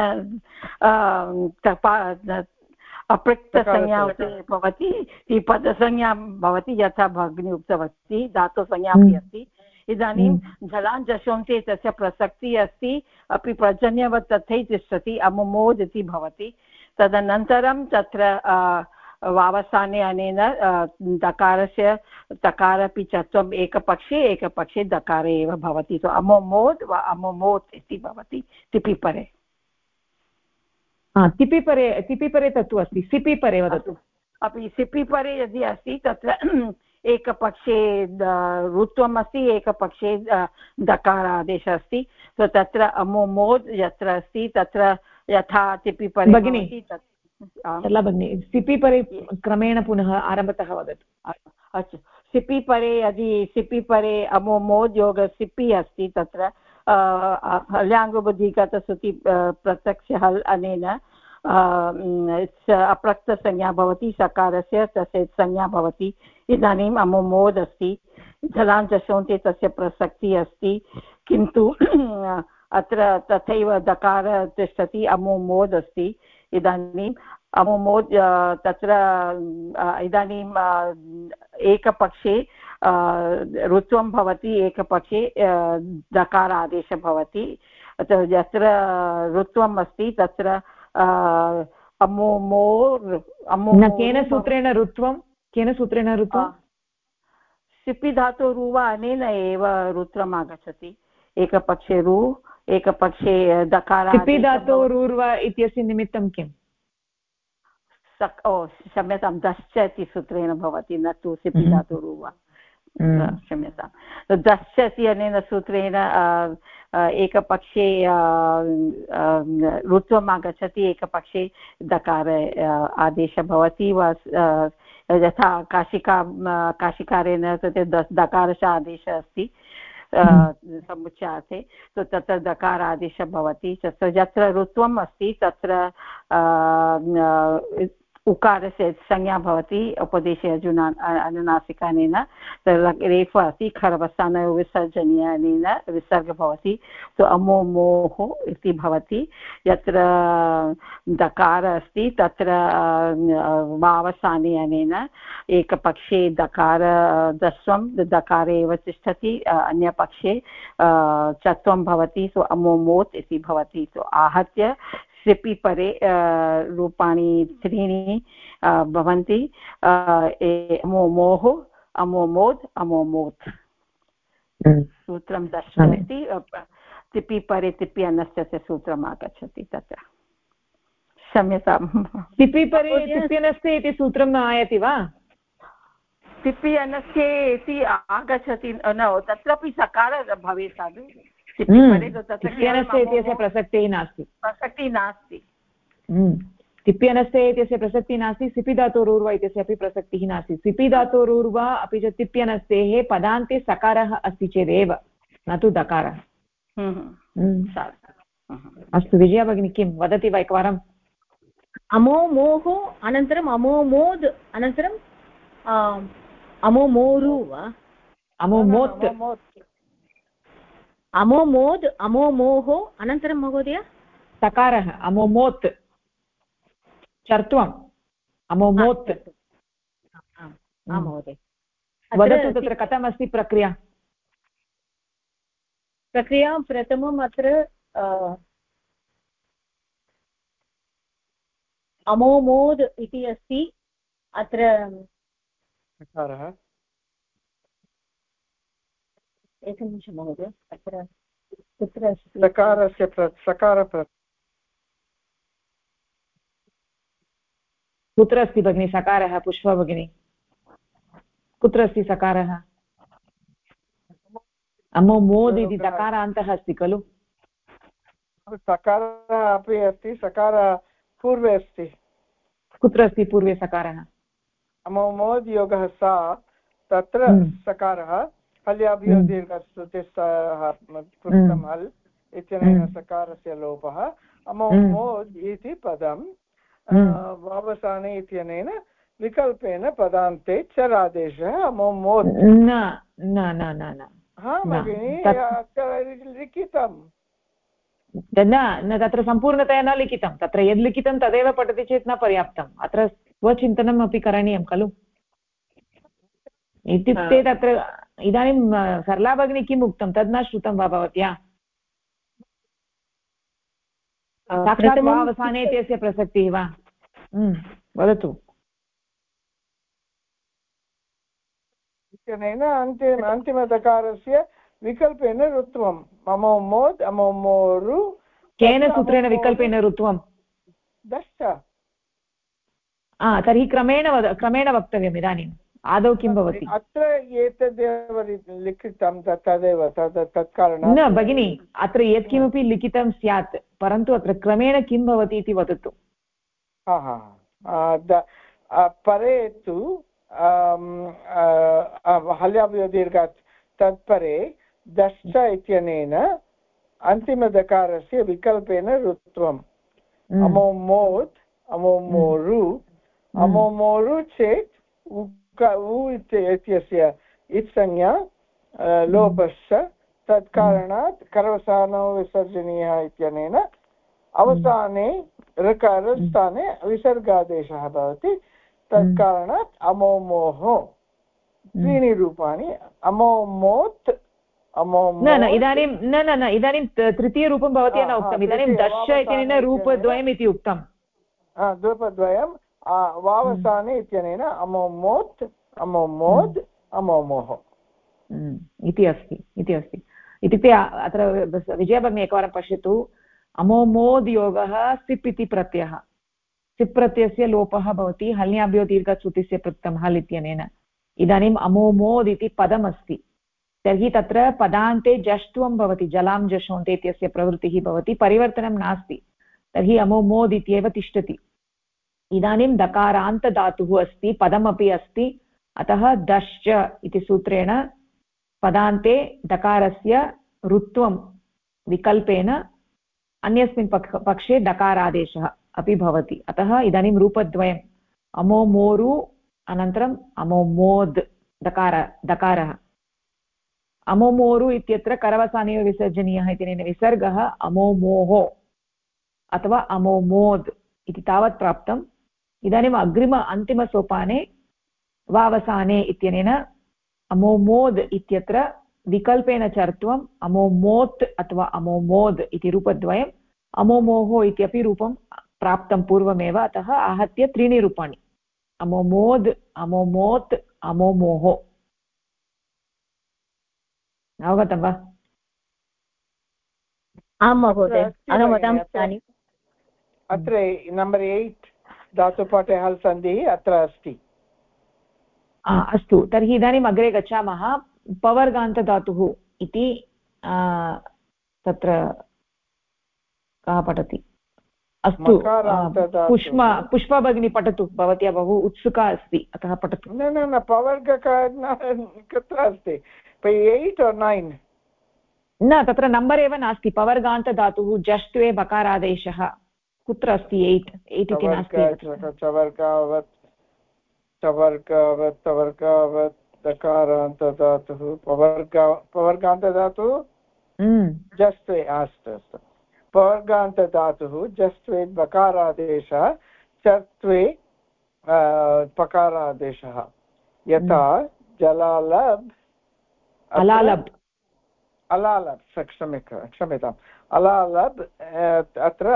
अपृक्तसंज्ञा भवति, पदसंज्ञा भवति, यथा भगिनी उक्तवती, धातुसंज्ञा अपि अस्ति। इदानीं झलान् जशोन्ते तस्य प्रसक्तिः अस्ति, अपि पर्जन्यवत् तथैव तिष्ठति, अमुमोद् इति भवति। तदनन्तरं तत्र वावसाने अनेन दकारस्य तकार अपि चत्वम् एकपक्षे दकारे एव भवति। सो अमुमोद् वा अमुमोत् इति भवति तिपिपरे। तिपिपरे तत्तु अस्ति, सिपिपरे वदतु। अपि सिपिपरे यदि अस्ति तत्र एकपक्षे ऋत्वम् अस्ति, एकपक्षे दकारादेशः अस्ति। सो तत्र अमुमोद् यत्र अस्ति तत्र यथा तिपिपरे भवति तत् भगिनी सिपिपरे क्रमेण पुनः आरम्भतः वदतु। अस्तु, सिपिपरे यदि सिपिपरे अमुमोद् योग सिपि अस्ति तत्र हल्याङ्गबुद्धिगतश्रुति प्रत्यक्ष हल् अनेन अप्रक्तसंज्ञा भवति, सकारस्य तस्य संज्ञा भवति। इदानीम् अमुमोद् अस्ति, झलान् जशोन्ते तस्य प्रसक्तिः अस्ति, किन्तु अत्र तथैव दकार तिष्ठति, अमुमोद् अस्ति। इदानीम् अमुमोद् तत्र इदानीम् एकपक्षे ऋत्वं भवति, एकपक्षे दकारादेशः भवति। यत्र ऋत्वम् अस्ति तत्र केन सूत्रेण ऋत्वं सिपि धातु रुवा अनेन एव रुत्रम् आगच्छति। एकपक्षे रु, एकपक्षे दकार। सिपि धातु रुर्वा इत्यस्य निमित्तं किम्? क्षम्यतां, दश्च इति सूत्रेण भवति, न तु सिपि धातु रुवा। क्षम्यतां, दश्च इति अनेन सूत्रेण एकपक्षे ऋत्वम् आगच्छति, एकपक्षे दकार आदेशः भवति वा यथा काशिकारेण तत्र दकारश आदेशः अस्ति समुच्चार्थे। तो तत्र दकारादेशः भवति। यत्र ऋत्वम् अस्ति तत्र उकारस्य संज्ञा भवति, उपदेशे अनुनासिकानेन रेफ अस्ति, खरवसानयोः विसर्जनीयनेन विसर्ग भवति। तो अमुमोः इति भवति। यत्र दकार अस्ति तत्र वावसाने अनेन एकपक्षे दकार दस्वं दकारे एव तिष्ठति, अन्यपक्षे चत्वं भवति। सो अमुमोत् इति भवति। तो आहत्य सिपि परे रूपाणि त्रीणि भवन्ति, अमुमोः, अमुमोद्, अमुमोत्। सूत्रं दर्शयति, तिपि परे तिपि अन्नस्य सूत्रम् आगच्छति तत्र। क्षम्यतां, तिपि परे तिप्यनस्ते इति सूत्रं न आयाति वा? तिपि अन्नस्य इति आगच्छति, न तत्रापि सकारः भवेत् साधु। तिप्यनस्य प्रसक्तिः नास्ति। तिप्यनस्य इत्यस्य प्रसक्तिः नास्ति। सिपि धातोरुर्वा इत्यस्य अपि प्रसक्तिः नास्ति। सिपि धातोरुर्वा अपि च तिप्यनस्तेः पदान्ते सकारः अस्ति चेदेव, न तु दकारः। अस्तु विजया भगिनी, किं वदति वा एकवारम्? अमोमोः अनन्तरम् अमोमोद् अनन्तरम् अमोमोरु वा? अमोमोत्, अमोमोद्, अमोमोः अनन्तरं महोदय सकारः अमोमोत्, चर्त्वम् अमोमोत्। महोदय वदतु तत्र कथमस्ति प्रक्रिया? प्रथमम् अत्र अमोमोद् इति अस्ति। अत्र एकनिमिषं महोदय, अत्र कुत्र अस्ति सकारस्य कुत्र अस्ति भगिनी सकारः? पुष्पा भगिनी, कुत्र अस्ति सकारः? अमोमोद् इति दकारान्तः अस्ति खलु? सकारः अपि अस्ति सकारः पूर्वे अस्ति कुत्र अस्ति पूर्वे सकारः अमोमोद् योगः सा तत्र सकारः हल्याभ्यो दीर्घस्तुतिः कृतं हल् इत्यनेन सकारस्य लोपः अमोमोद् इति पदं वावसाने इत्यनेन विकल्पेन पदान्ते चरादेशः अमोमोद् न हा भगिनि लिखितं न तत्र सम्पूर्णतया न लिखितं तत्र यद् लिखितं तदेव पठति चेत् न पर्याप्तम् अत्र स्वचिन्तनम् अपि करणीयं खलु इत्युक्ते तत्र इदानीं सरला भगिनी किम् उक्तं तद् न श्रुतं वा भवत्या साक्षात् अवसाने इत्यस्य प्रसक्तिः वा वदतु इत्यनेन अन्तिमदकारस्य विकल्पेन ऋत्वम् अमोमोद् अमोमोरु केन सूत्रेण विकल्पेन ऋत्वं दश्च तर्हि क्रमेण वक्तव्यम् इदानीम् आदौ किं भवति अत्र एतदेव लिखितं तदेव तत्कारणात् न भगिनि अत्र यत्किमपि लिखितं स्यात् परन्तु अत्र क्रमेण किं भवति इति वदतु परे तु हल्याभ्योदीर्घात् तत्परे दश्च इत्यनेन अन्तिमदकारस्य विकल्पेन ऋत्वम् अमोमोद् अमोमोरु अमोमोरु चेत् उ इत्यस्य इत्संज्ञा लोपश्च तत्कारणात् करवसानो विसर्जनीयः इत्यनेन अवसाने ऋकारस्थाने विसर्गादेशः भवति तत्कारणात् अमोमोः त्रीणि रूपाणि अमोमोत् न इदानीं न इदानीं तृतीयरूपं भवती न उक्तम् इदानीं दश इत्यनेन रूपद्वयम् इति उक्तं रूपद्वयं वावसाने इत्यनेन अमोमोत् अमोमोद् अमोमोः इति अस्ति इत्युक्ते अत्र विजयभगिनी एकवारं पश्यतु अमोमोद् योगः सिप् इति प्रत्ययः सिप् प्रत्ययस्य लोपः भवति हल्याभ्यो दीर्घश्रुतिस्य पृक्तं हल् इत्यनेन इदानीम् अमोमोद् इति पदमस्ति तर्हि तत्र पदान्ते जष्ट्वं भवति जलां जषोन्ते इत्यस्य प्रवृत्तिः भवति परिवर्तनं नास्ति तर्हि अमोमोद् इत्येव तिष्ठति इदानीं दकारान्तधातुः अस्ति पदमपि अस्ति अतः दश्च इति सूत्रेण पदान्ते दकारस्य ऋत्वं विकल्पेन अन्यस्मिन् पक्षे दकारादेशः अपि भवति अतः इदानीं रूपद्वयम् अमोमोरु अनन्तरम् अमोमोद् दकारः अमोमोरु इत्यत्र करवसानेव विसर्जनीयः इत्यनेन विसर्गः अमोमोः अथवा अमोमोद् इति तावत् प्राप्तम् इदानीम् अन्तिमसोपाने वावसाने इत्यनेन अमोमोद् इत्यत्र विकल्पेन चर्त्वम् अमोमोत् अथवा अमोमोद् इति रूपद्वयम् अमोमोः इत्यपि रूपं प्राप्तं पूर्वमेव अतः आहत्य त्रीणि रूपाणि अमोमोद् अमोमोत् अमोमोः अवगतं वा आं महोदय अनुमोदं अत्र नम्बर् 8 धातुपाठे हल् सन्धिः अत्र अस्ति अस्तु तर्हि इदानीम् अग्रे गच्छामः पवर्गान्तधातुः इति तत्र कः पठति अस्तु पुष्पा भगिनी पठतु भवत्या बहु उत्सुका अस्ति अतः पठतु न पवर्गः कुत्र अस्ति 8 or 9 न तत्र नम्बर् एव नास्ति पवर्गान्तधातुः जष्ट्वे बकारादेशः कुत्र अस्ति 8 इति नास्ति चवर्गावत् दकारान्तधातुः पवर्गान्तधातुः जष्ट्वे अस्तु पवर्गान्तधातुः जष्ट्वे बकारादेशः चर्त्वे पकारादेशः यथा जलालब् अलालब् क्षम्यताम् अलालब् अत्र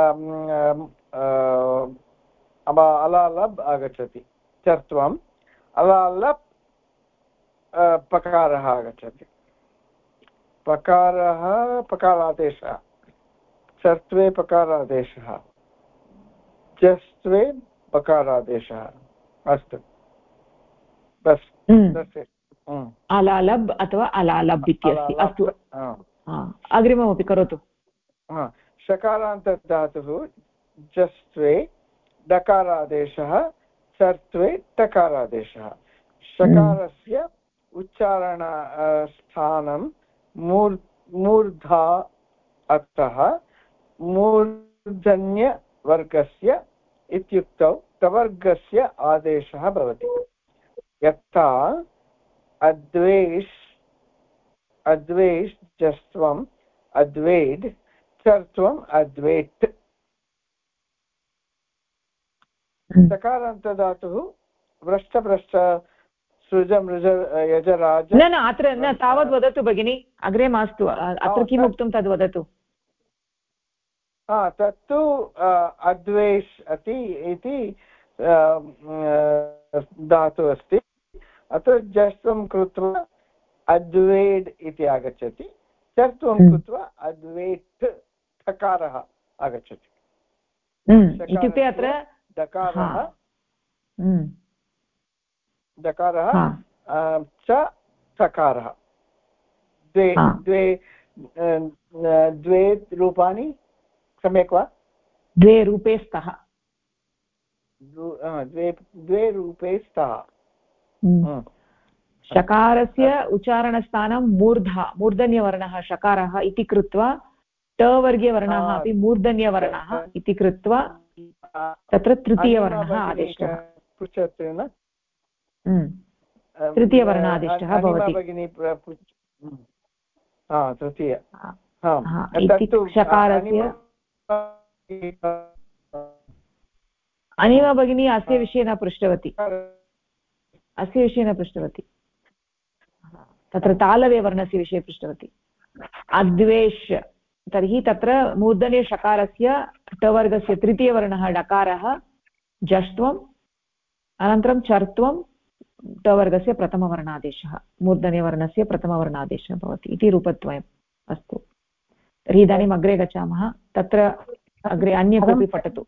अलालब् आगच्छति चर्त्वम् अलालब् पकारः आगच्छति पकारादेशः चर्त्वे पकारादेशः जस्त्वे पकारादेशः अस्तु अलालब् अथवा अलालब् इत्यस्ति अस्तु अग्रिममपि करोतु शकारान्तधातुः जस्त्वे डकारादेशः चर्त्वे टकारादेशः शकारस्य उच्चारण स्थानं मूर्धा अतः मूर्धन्यवर्गस्य इत्युक्तौ टवर्गस्य आदेशः भवति यथा अद्वेष् जस्त्वम् अद्वेड् चर्त्वम् अद्वेट् सकारान्तधातुः व्रष्टभ्रष्ट सृज मृज यजराज न अत्र न तावद् वदतु भगिनि अग्रे मास्तु अत्र किम् उक्तं तद् वदतु तत्तु अद्वेष् इति धातुः अस्ति अत्र जस्त्वं कृत्वा अद्वेड् इति आगच्छति चर्त्वं कृत्वा अद्वेट् ठकारः आगच्छति इत्युक्ते अत्र दकारः च ठकारः द्वे रूपाणि सम्यक् वा द्वे रूपे स्तः द्वे रूपे स्तः शकारस्य उच्चारणस्थानं मूर्धन्यवर्णः शकारः इति कृत्वा टवर्गीयवर्णाः अपि मूर्धन्यवर्णाः इति कृत्वा तत्र तृतीयवर्णः आदिष्टः तृतीयवर्णादिष्टः भवति तृतीय शकारस्य अनिमा भगिनी अस्य विषये न पृष्टवती तत्र तालव्यवर्णस्य विषये पृष्टवती अद्वेष् तर्हि तत्र मूर्धन्य शकारस्य टवर्गस्य तृतीयवर्णः डकारः जष्ट्वम् अनन्तरं चर्त्वं टवर्गस्य प्रथमवर्णादेशः मूर्धन्यवर्णस्य प्रथमवर्णादेशः भवति इति रूपद्वयम् अस्तु तर्हि इदानीम् अग्रे गच्छामः तत्र अग्रे अन्य कोऽपि पठतु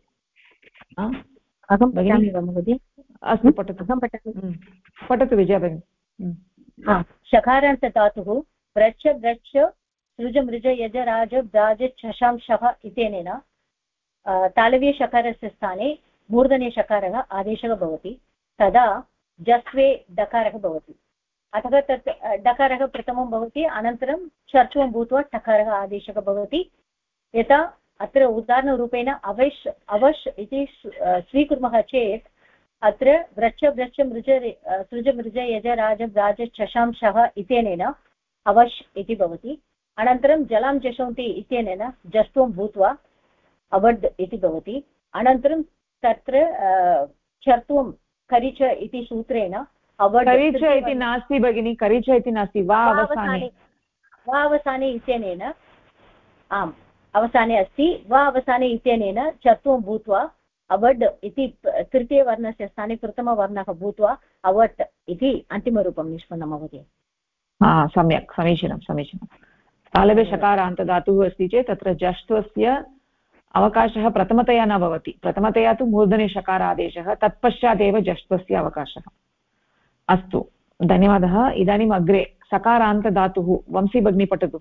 अस्तु पठतु विजया भगिनी शकारान्तधातुः व्रच्छ व्रच्छ सृज मृज यज राज ब्राज छशांशः इत्यनेन तालव्यशकारस्य स्थाने मूर्धन्यशकारः आदेशः भवति तदा जस्त्वे डकारः भवति अतः तत् डकारः प्रथमं भवति अनन्तरं चर्चुवं भूत्वा टकारः आदेशः भवति यथा अत्र उदाहरणरूपेण अवश् इति स्वीकुर्मः चेत् अत्र व्रच्छ व्रच्छ मृज सृज मृज यज राज ब्राज छशांशः इत्यनेन अवश् इति भवति अनन्तरं जलां जशन्ति इत्यनेन जस्त्वं भूत्वा अवड् इति भवति अनन्तरं तत्र चर्त्वं करिच इति सूत्रेण करिच इति नास्ति भगिनी करिच इति नास्ति वा अवसाने इत्यनेन आम् अवसाने अस्ति वा अवसाने इत्यनेन चर्त्वं भूत्वा अवड् इति तृतीयवर्णस्य स्थाने प्रथमवर्णः भूत्वा अवट् इति अन्तिमरूपं निष्पन्नम् भवति सम्यक् समीचीनं तालव्ये शकारान्तधातुः अस्ति चेत् तत्र जष्ट्वस्य अवकाशः प्रथमतया न भवति प्रथमतया तु मूर्धन्यशकारादेशः तत्पश्चादेव जष्ट्वस्य अवकाशः अस्तु धन्यवादः इदानीम् अग्रे सकारान्तधातुः वंशी भगिनी पठतु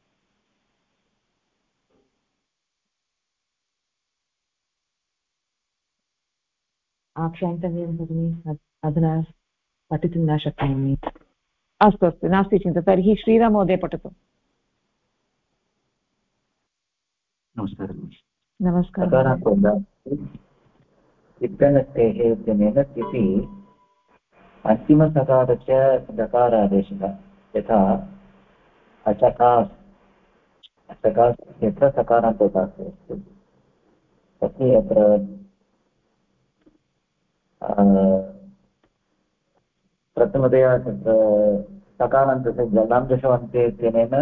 आक्षान्तव्यं भगिनि अधुना पठितुं न शक्नोमि अस्तु नास्ति चिन्ता तर्हि श्रीराम महोदय पठतु नमस्कारः इत्यनेन तिथि अन्तिमसकारस्य दकारादेशः यथा अचकास् यत्र सकारान्तदातुः अस्ति तर्हि अत्र प्रथमतया तत्र सकारान्तस्य जलां दशवन्ते इत्यनेन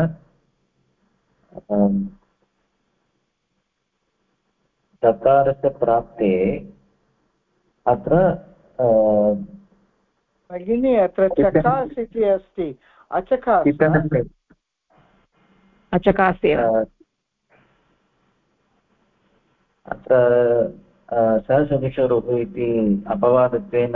सकारस्य प्राप्ते अत्र भगिनी अत्र चकास् इति अस्ति अचकास् अत्र सहसदृशरुः इति अपवादत्वेन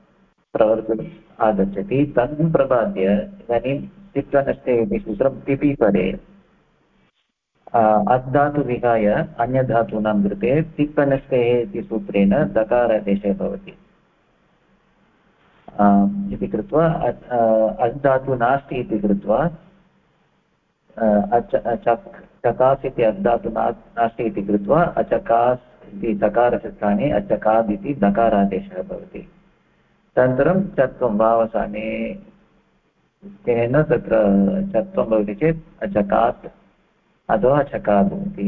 आगच्छति तन् प्रपाद्य इदानीं तिप्तनस्ते इति सूत्रं तिपि परे अद्धातु विहाय अन्यधातूनां कृते तिप्पनस्तेः इति सूत्रेण दकारादेशः भवति इति कृत्वा अद्धातु नास्ति इति कृत्वा चकास् इति अद्धातु नास्ति इति कृत्वा अचकास् इति दकारस्य स्थाने अचकाद् इति दकारादेशः भवति तदनन्तरं चत्वं वावसाने तेन तत्र चत्वं भवति चेत् अचकात् अथवा चकात् इति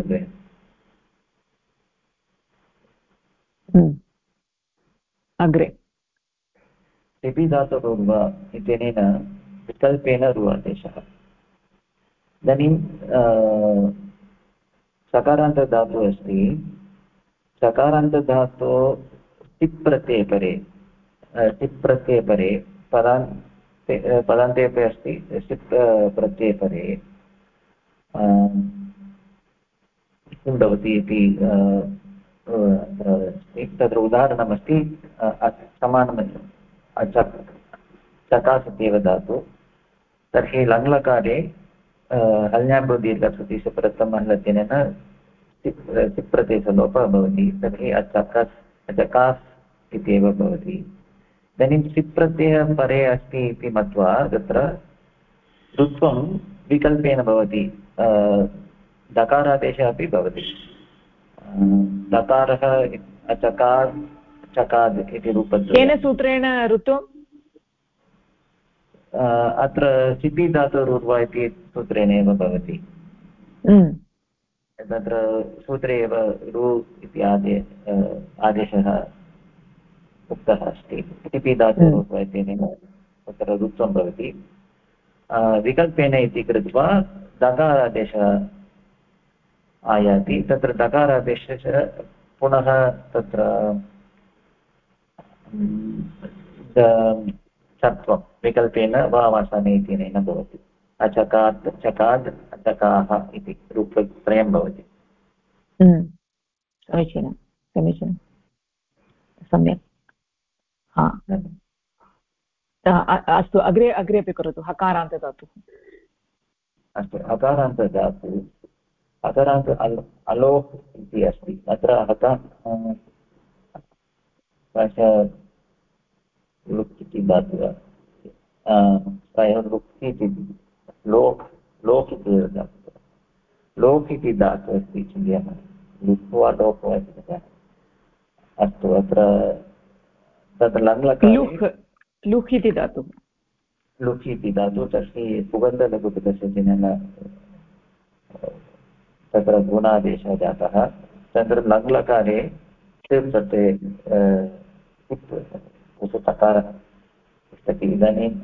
उपद्वयम् अग्रे लिपि धातुः इत्यनेन विकल्पेन रु आदेशः इदानीं सकारान्तधातुः अस्ति सकारान्तधातु टिप् प्रत्यये परे पदान्ते अपि अस्ति सिप् प्रत्यये परे किं भवति इति तत्र उदाहरणमस्ति समानम् चकास् इत्येव धातु तर्हि लङ्लकारे हल्याम्बुदीर्घस्य प्रथमहलत्यनेन सिप् प्रत्ययस्य लोपः भवति तर्हि अचकास् इत्येव भवति इदानीं सिप् प्रत्ययः परे अस्ति इति मत्वा तत्र ऋत्वं विकल्पेन भवति दकारादेशः अपि भवति दकारः चकाद् इति रूपद्वयं केन सूत्रेण ऋत्वम् अत्र सिपि धातुरुर्वा इति सूत्रेण एव भवति तत्र सूत्रे एव रु इति आदेशः उक्तः अस्ति सिपि धातुरुर्वा इत्यनेन तत्र ऋत्वं भवति विकल्पेन इति कृत्वा दकारादेशः आयाति तत्र दकारादेशः पुनः तत्र चत्वं विकल्पेन वावसाने इत्यनेन भवति अचकात् चकाद् अचकाः इति रूपत्रयं भवति समीचीनं समीचीनं सम्यक् हा अस्तु अग्रे अग्रे अपि करोतु हकारान्तधातुः अस्तु हकारान्तधातुः हकारान्त अलोह् इति अस्ति अत्र लुक् इति धातुः प्रायः लुक् इति लोक् इति धातुः लोक् इति धातुः अस्ति चिन्तयामः लुक् वा लोक् वा इति अस्तु अत्र तत्र लङ्लकारे लुक् इति धातुः लुक् इति धातुः तर्हि पुगन्तलघुपदस्य चिह्नेन तत्र गुणादेशः जातः तदनन्तरं लङ्लकारे प्रत्यये तकारः तिष्ठति इदानीम्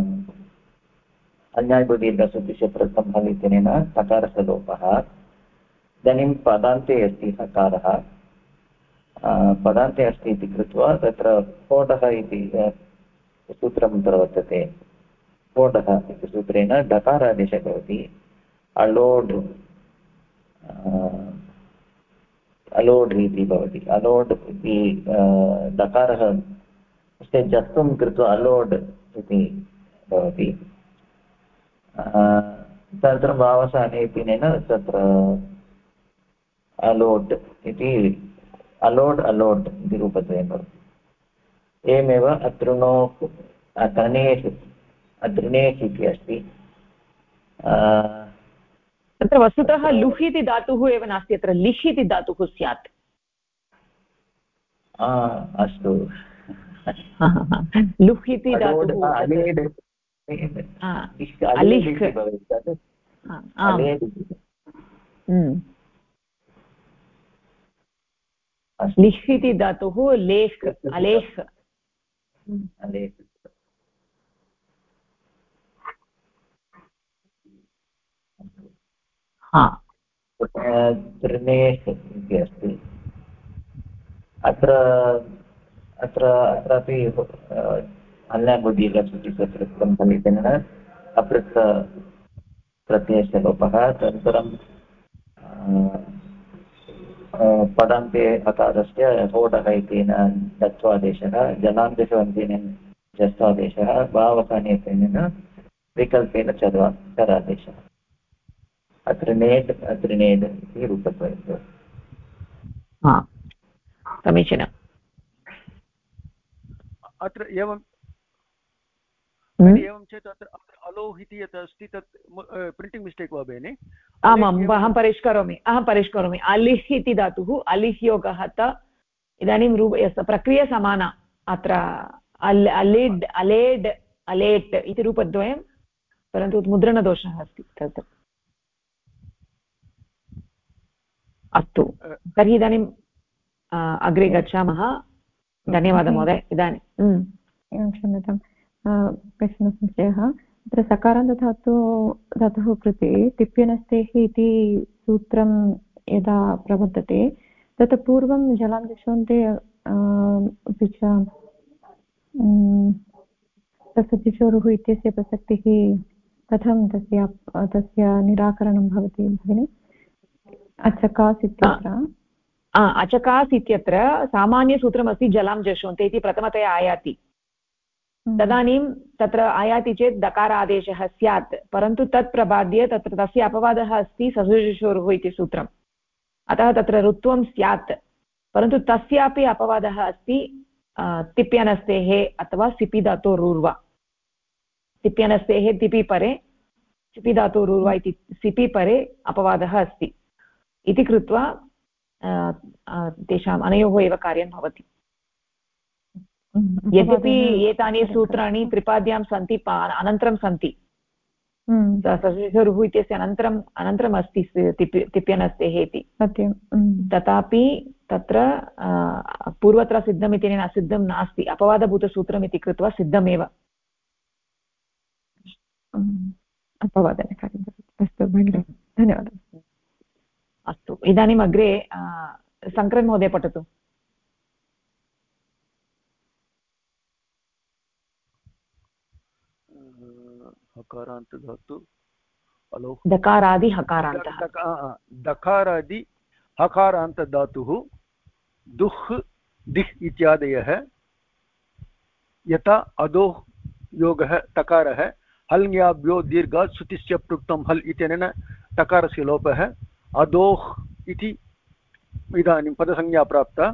अन्यायबुदीर्घस्य प्रथमः इत्यनेन तकारस्य लोपः इदानीं पदान्ते अस्ति हकारः पदान्ते अस्ति इति कृत्वा तत्र कोडः इति सूत्रं प्रवर्तते कोडः इति सूत्रेण डकारादेशः भवति अलोड् इति भवति अलोड् इति डकारः जत्वं कृत्वा अलोड् इति भवति तदनन्तरं वावसाने इत्यनेन तत्र अलोड् इति अलोड् इति रूपद्वयं भवति एवमेव अतृणेषु इति अस्ति तत्र वस्तुतः लुह् इति धातुः एव नास्ति अत्र लिह् इति धातुः स्यात् अस्तु लुह् इति धातुः लिह् इति धातुः लेह् अलेह् तृणेषु इति अस्ति अत्रापि अन्यबुद्धिलक्षितं फलितेन अपृक्ष प्रत्ययस्य लोपः तदनन्तरं पदान्ते अकारस्य होडः इत्यनेन दत्वादेशः जलान्तेन जस्वादेशः भावकाने इत्यनेन विकल्पेन चरादेशः अत्र नेट् इति रूपद्वयं। समीचीनम्। अत्र एवं चेत् अत्र अलोह् इति यत् अस्ति तत् प्रिण्टिङ्ग् मिस्टेक् वा भगिनि? आमाम्, अहं परिष्करोमि। अलिह् इति धातुः, अलिह् योगः त इदानीं प्रक्रिया समाना। अत्र अलिड्, अलेड्, अलेट् इति रूपद्वयं, परन्तु मुद्रणदोषः अस्ति तत्र। अस्तु, तर्हि इदानीम् अग्रे गच्छामः। धन्यवादः महोदय। इदानीं क्षम्यतां, कश्चन संशयः। अत्र सकारान्तधातुः कृते तिप्यनस्तेः इति सूत्रं यदा प्रवर्तते तत् पूर्वं जलान्तशोन्ते अपि च तस्य इत्यस्य प्रसक्तिः कथं तस्य निराकरणं भवति भगिनि? अचकास् इत्यत्र अचकास् इत्यत्र सामान्यसूत्रमस्ति जलां जशोन्ते इति प्रथमतया आयाति। तदानीं तत्र आयाति चेत् दकारादेशः स्यात्, परन्तु तत् प्रबाद्य तत्र तस्य अपवादः अस्ति ससुजशोरुः इति सूत्रम्। अतः तत्र ऋत्वं स्यात्, परन्तु तस्यापि अपवादः अस्ति तिप्यनस्तेः अथवा सिपि धातोरूर्वा। तिप्यनस्तेः तिपि परे, सिपि धातोरूर्वा इति सिपि परे अपवादः अस्ति इति कृत्वा तेषाम् अनयोः एव कार्यं भवति। यद्यपि एतानि सूत्राणि त्रिपाद्यां सन्ति, अनन्तरं सन्ति, ससुजशोरुः इत्यस्य अनन्तरम् अस्ति तिप्यनस्तेः इति, तथापि तत्र पूर्वत्र सिद्धम् इत्यनेन असिद्धं नास्ति, अपवादभूतसूत्रम् इति कृत्वा सिद्धमेव। अपवादने कार्यं भवति। अस्तु भगिनि, धन्यवादः। अस्तु, इदानीम् अग्रे शङ्करन् महोदय पठतु। हकारान्तधातु दकारादि हकारान्तः, दकारादि हकारान्तधातुः दुह् दिह् इत्यादयः यथा अधोः योगः तकारः हल्ङ्याभ्यो दीर्घात् सुतिस्य पृक्तं हल् इत्यनेन तकारस्य लोपः अधोः इति इदानीं पदसंज्ञा प्राप्ता।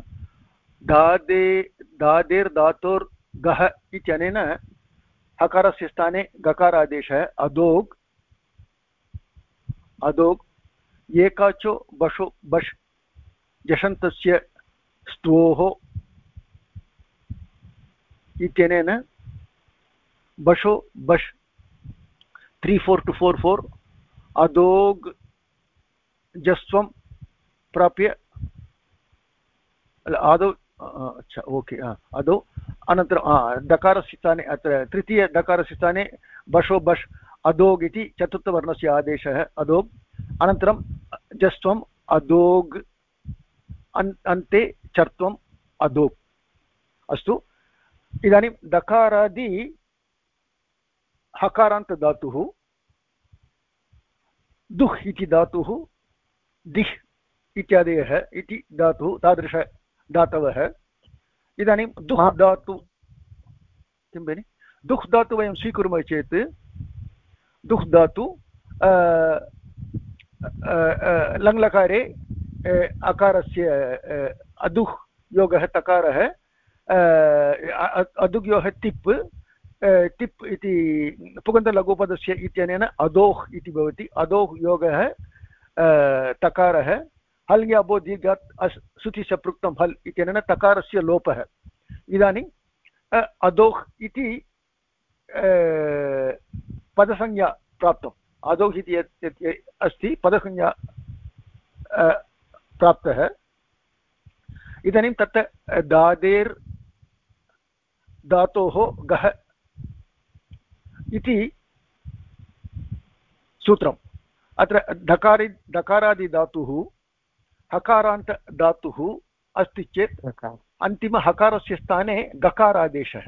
दादेर्धातोर् गः इत्यनेन हकारस्य स्थाने गकारादेशः अधोग्। एकाचो बशो बश् जषन्तस्य स्तोः इत्यनेन बशो बश् 3-4-4-4 अधोग् जस्वं प्राप्य आदौ अच्छा ओके अदौ अनन्तरं दकारस्य स्थाने अत्र तृतीय दकारस्य स्थाने बशो बश् अधोग् इति चतुर्थवर्णस्य आदेशः अधोग्। अनन्तरं जस्त्वम् अधोग्, अन्ते चर्त्वम् अधोग्। अस्तु, इदानीं दकारादि हकारान्तधातुः दुह् इति धातुः दिह् इत्यादयः इति धातुः तादृश धातवः। इदानीं दुह् धातु किं भगिनि? दुह् धातु वयं स्वीकुर्मः चेत् दुह् धातु लङ्लकारे अकारस्य अदुह् योगः तकारः अदुग्योः तिप् इति पुगन्तलघुपदस्य इत्यनेन अधोः इति भवति। अधोः योगः तकारः हल्ङ्याभो दीर्घात् सुतिस्य पृक्तं हल् इत्यनेन तकारस्य लोपः। इदानीम् अधोः इति पदसंज्ञा प्राप्तम्। अधोः इति यत् अस्ति पदसंज्ञा प्राप्तः। इदानीं तत्र दादेर् धातोः गः इति सूत्रम्। अत्र दकारादिधातुः हकारान्तधातुः अस्ति चेत् अन्तिमहकारस्य स्थाने गकारादेशः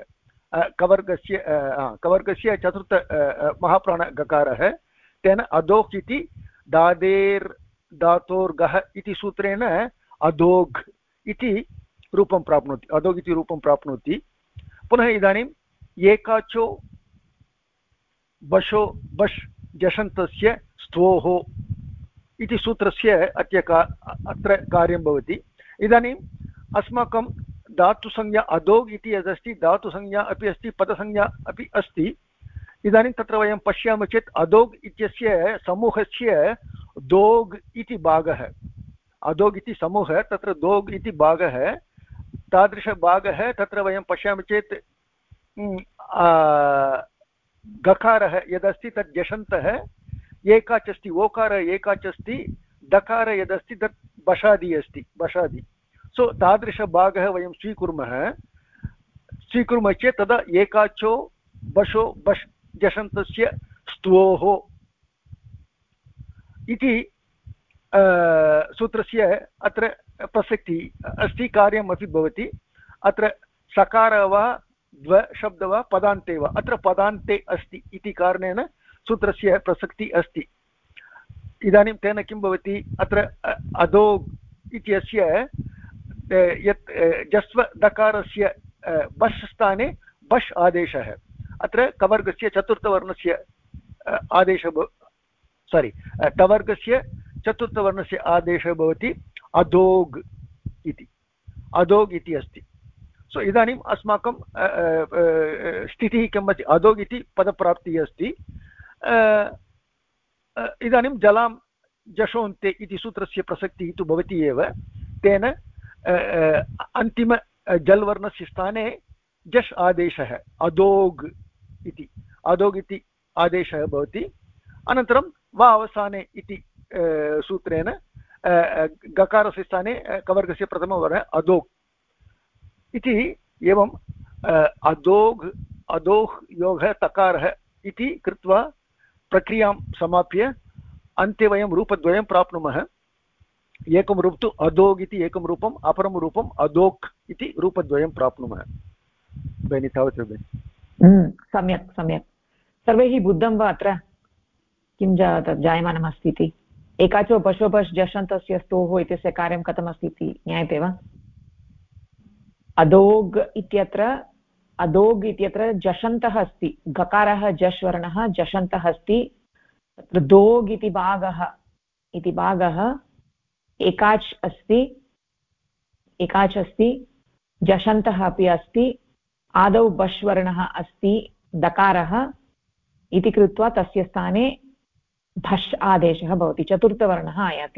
कवर्गस्य चतुर्थ महाप्राणगकारः तेन अधोक् इति दादेर् धातोर्गः इति सूत्रेण अधोघ् इति रूपं प्राप्नोति। अधोघ् इति रूपं प्राप्नोति। पुनः इदानीम् एकाचो बशो बश् जषन्तस्य स्तोः इति सूत्रस्य अत्र कार्यं भवति। इदानीम् अस्माकं धातुसंज्ञा अदोग् इति यदस्ति, धातुसंज्ञा अपि अस्ति, पदसंज्ञा अपि अस्ति। इदानीं तत्र वयं पश्यामः चेत् अदोग् इत्यस्य समूहस्य दोग् इति भागः, अदोग् इति समूहः, तत्र दोग् इति भागः, तादृशभागः तत्र वयं पश्यामः चेत् गकारः यदस्ति तद् जषन्तः, एकाच् अस्ति, ओकारः एकाच् अस्ति, दकारः यदस्ति तत् बषादि अस्ति, बषादि। सो तादृशभागः वयं स्वीकुर्मः चेत् तदा एकाचो बशो बश् जषन्तस्य स्तोः इति सूत्रस्य अत्र प्रसक्तिः अस्ति, कार्यमपि भवति। अत्र सकारः वा द्वशब्दः वा पदान्ते वा, अत्र पदान्ते अस्ति इति कारणेन सूत्रस्य प्रसक्तिः अस्ति। इदानीं तेन किं भवति, अत्र अदोग् इत्यस्य यत् जस्व दकारस्य बश् स्थाने बश् आदेशः, अत्र कवर्गस्य चतुर्थवर्णस्य आदेशः, टवर्गस्य चतुर्थवर्णस्य आदेशः भवति अदोग् इति, अदोग् इति अस्ति। सो इदानीम् अस्माकं स्थितिः किम् अस्ति, अदोग् इति पदप्राप्तिः अस्ति। इदानीं जलां जशोन्ते इति सूत्रस्य प्रसक्तिः तु भवति एव। तेन अन्तिम जल्वर्णस्य स्थाने जश् आदेशः अदोग् इति, अदोग् इति आदेशः भवति। अनन्तरं वा अवसाने इति सूत्रेण गकारस्य स्थाने कवर्गस्य प्रथमवर्णः अदोग् इति, एवं अदोग् अदोः योगः तकारः इति कृत्वा प्रक्रियां समाप्य अन्ते वयं रूपद्वयं प्राप्नुमः। एकं रूपं तु अदोग् इति एकं रूपम्, अपरं रूपम् अदोक् इति रूपद्वयं प्राप्नुमः। भगिनी तावत् भगिनि। सम्यक् सम्यक्। सर्वैः बुद्धं वा अत्र किं जायमानमस्ति इति? एकाचो पशो पश् जषन्तस्य स्तोः इत्यस्य कार्यं कथमस्ति इति ज्ञायते वा? अदोग् इत्यत्र जषन्तः अस्ति, गकारः जश् वर्णः जषन्तः अस्ति। तत्र दोग् इति भागः एकाच् अस्ति, जषन्तः अपि अस्ति, आदौ बश् वर्णः अस्ति, दकारः इति कृत्वा तस्य स्थाने भष् आदेशः भवति, चतुर्थवर्णः आयाति।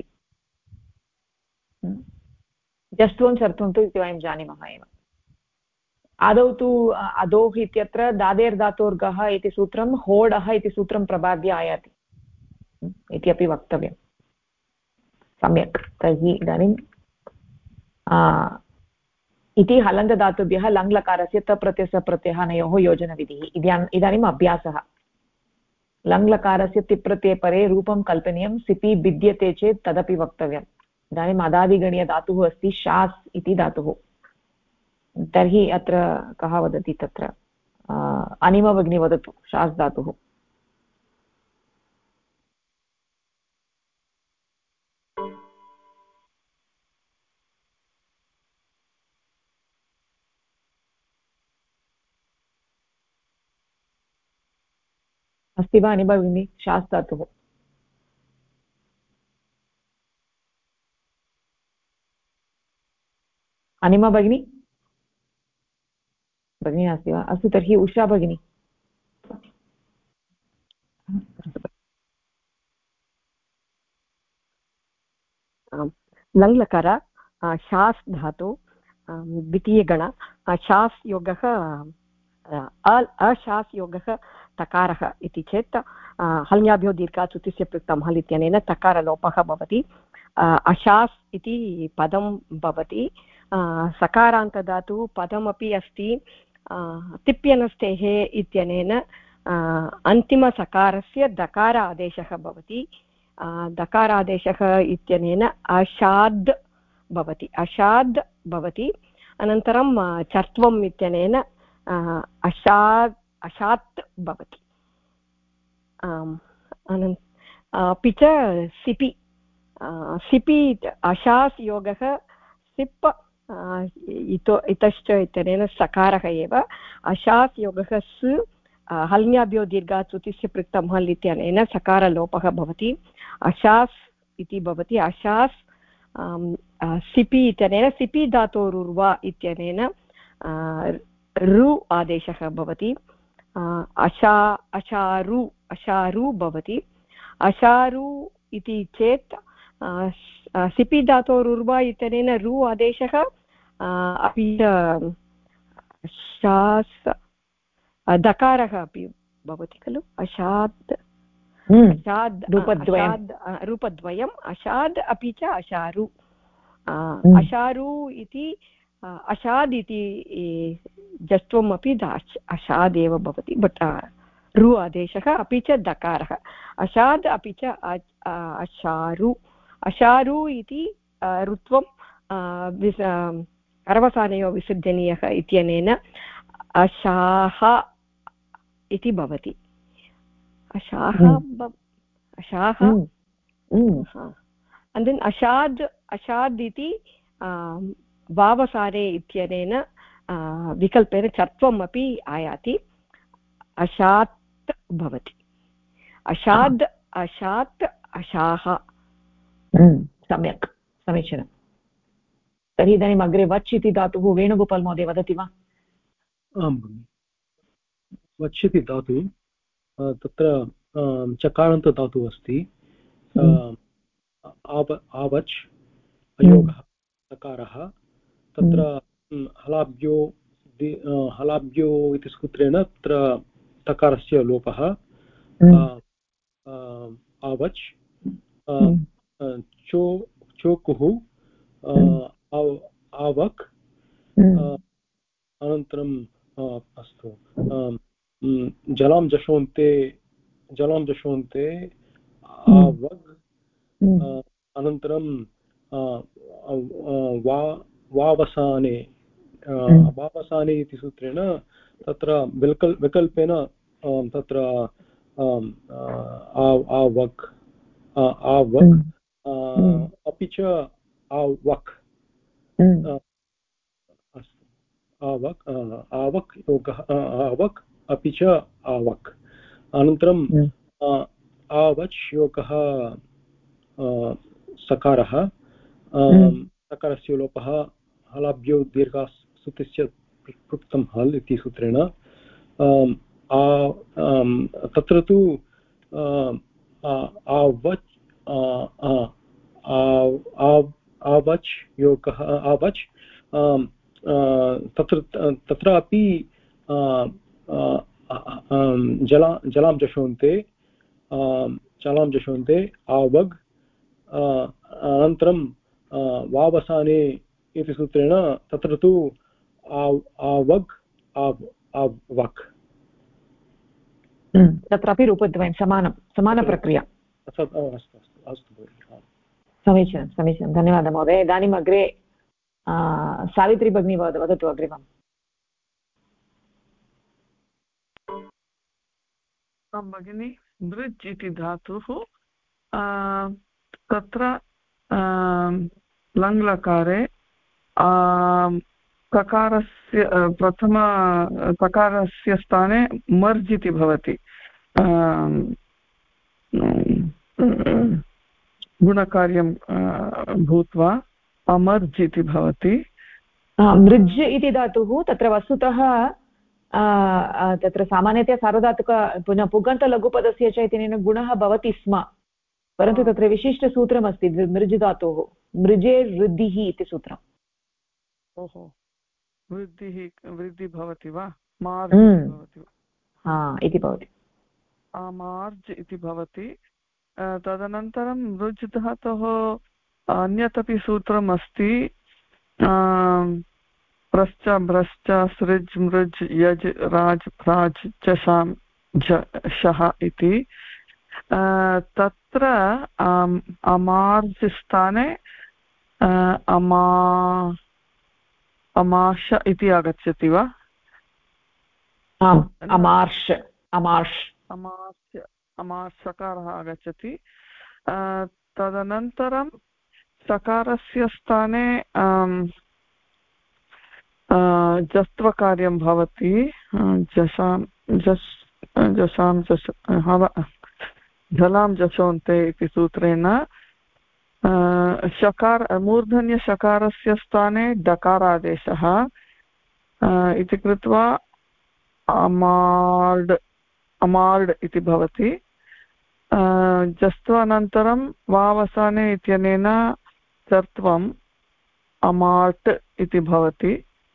जष्ट्वं चर्त्वं तु इति वयं जानीमः एव। आदौ तु अधोः इत्यत्र दादेर्धातोर्गः इति सूत्रं होडः इति सूत्रं प्रबाद्य आयाति इति अपि वक्तव्यं। सम्यक्। तर्हि इदानीं इति हलन्तधातुभ्यः लङ्लकारस्य तप्रत्ययस्य प्रत्ययानयोः योजनविधिः। इदानीम् अभ्यासः। लङ्लकारस्य तिप्रत्यये परे रूपं कल्पनीयं, सिपि भिद्यते चेत् तदपि वक्तव्यम्। इदानीम् अदादिगणीयधातुः अस्ति शास् इति धातुः। तर्हि अत्र कः वदति, तत्र अनिमा भगिनी वदतु। शास् धातुः अस्ति वा अनिमा भगिनी? शास् धातुः अनिमा भगिनी नास्ति वा? अस्तु, तर्हि उषा भगिनी। लङ्लकार शास् धातु द्वितीयगण, शास् योगः अशास् योगः तकारः इति चेत् हल्याभ्यो दीर्घात् सुतिस्य पृक्तं हल् इत्यनेन तकारलोपः भवति। अशास् इति पदं भवति। सकारान्तधातुः पदमपि अस्ति। तिप्यनस्तेः इत्यनेन अन्तिमसकारस्य दकार आदेशः भवति। दकारादेशः इत्यनेन अशाद् भवति। अनन्तरं चर्त्वम् इत्यनेन अशात् भवति। अपि च सिपि अशास् योगः सिप् इतश्च इत्यनेन सकारः एव। अशास् योगः स् हल्याभ्यो दीर्घात् सुतिस्य पृक्तं हल् इत्यनेन सकारलोपः भवति। अशास् इति भवति अशास् सिपि इत्यनेन सिपि धातोरुर्वा इत्यनेन रु आदेशः भवति अशारु भवति अशारु इति चेत् सिपि धातोरुर्वा इत्यनेन रु आदेशः अपि शास् दकारः अपि भवति खलु अशाद् रूपद्वयम् अशाद् अपि च अशारु अशारु इति अशाद् इति जष्ट्वम् अपि अशाद् एव भवति बट् रु आदेशः अपि च दकारः अशाद् अपि च अशारु अशारु इति ऋत्वं अरवसानयो विसर्जनीयः इत्यनेन अशाः इति भवति अशाः and then अशाद् इति वावसारे इत्यनेन विकल्पेन चत्वम् अपि आयाति अशात् भवति अशाद् अशात् अशाः सम्यक् समीचीनं तर्हि इदानीम् अग्रे वच् इति धातुः वेणुगोपाल् महोदय वदति वा आं भगिनि वच् इति धातुः तत्र चकारान्तधातुः अस्ति आवच् अयोगः सकारः तत्र हलाभ्यो इति सूत्रेण तत्र तकारस्य लोपः आवच् चोकुः आवक् अनन्तरं अस्तु जलां जशोन्ते आवग् अनन्तरं वावसाने इति सूत्रेण तत्र विकल्पेन तत्र आवक् अपि च आवक् आवक् योगः आवक् अपि च आवक् अनन्तरं आवच् योगः सकारः सकारस्य लोपः हलाभ्यो दीर्घास्तुतिस्य पृक्तं हल् इति सूत्रेण तत्र तु आवच् आवच् योगः आवच् तत्रापि जलां जशोन्ते आवग् अनन्तरं वावसाने इति सूत्रेण तत्र तु आवग् आवक् तत्रापि रूपद्वयं समानप्रक्रिया अस्तु समीचीनं धन्यवादः महोदय इदानीम् अग्रे सावित्री भगिनी वदतु अग्रिमम् भगिनी मृज् इति धातुः तत्र लङ्लकारे ककारस्य प्रथम ककारस्य स्थाने मर्ज् इति भवति गुणकार्यं भूत्वा अमर्ज् इति भवति मृज् इति धातुः तत्र वस्तुतः तत्र सामान्यतया सार्वधातुक पुनः पुगन्तलघुपदस्य च इत्यनेन गुणः भवति स्म परन्तु तत्र विशिष्टसूत्रमस्ति मृज् धातोः मृजे वृद्धिः इति सूत्रम् ओहो वृद्धिः भवति वा मार्ज् भवति वा इति भवति मार्ज् इति भवति तदनन्तरं मृज् धातोः अन्यत् अपि सूत्रम् अस्ति प्रश्च भ्रश्च सृज् मृज् यज् राज् भ्राज् चषां शः इति तत्र अमार्ज् स्थाने अमाश इति आगच्छति वा आम् अमार्ष् सकारः आगच्छति तदनन्तरं सकारस्य स्थाने जस्त्वकार्यं भवति जलां जशोन्ते इति सूत्रेण मूर्धन्यषकारस्य स्थाने डकारादेशः इति कृत्वा अमार्ड् इति भवति। जस्त्वानन्तरं वावसाने इत्यनेन चर्त्वम् अमार्ट् इति भवति।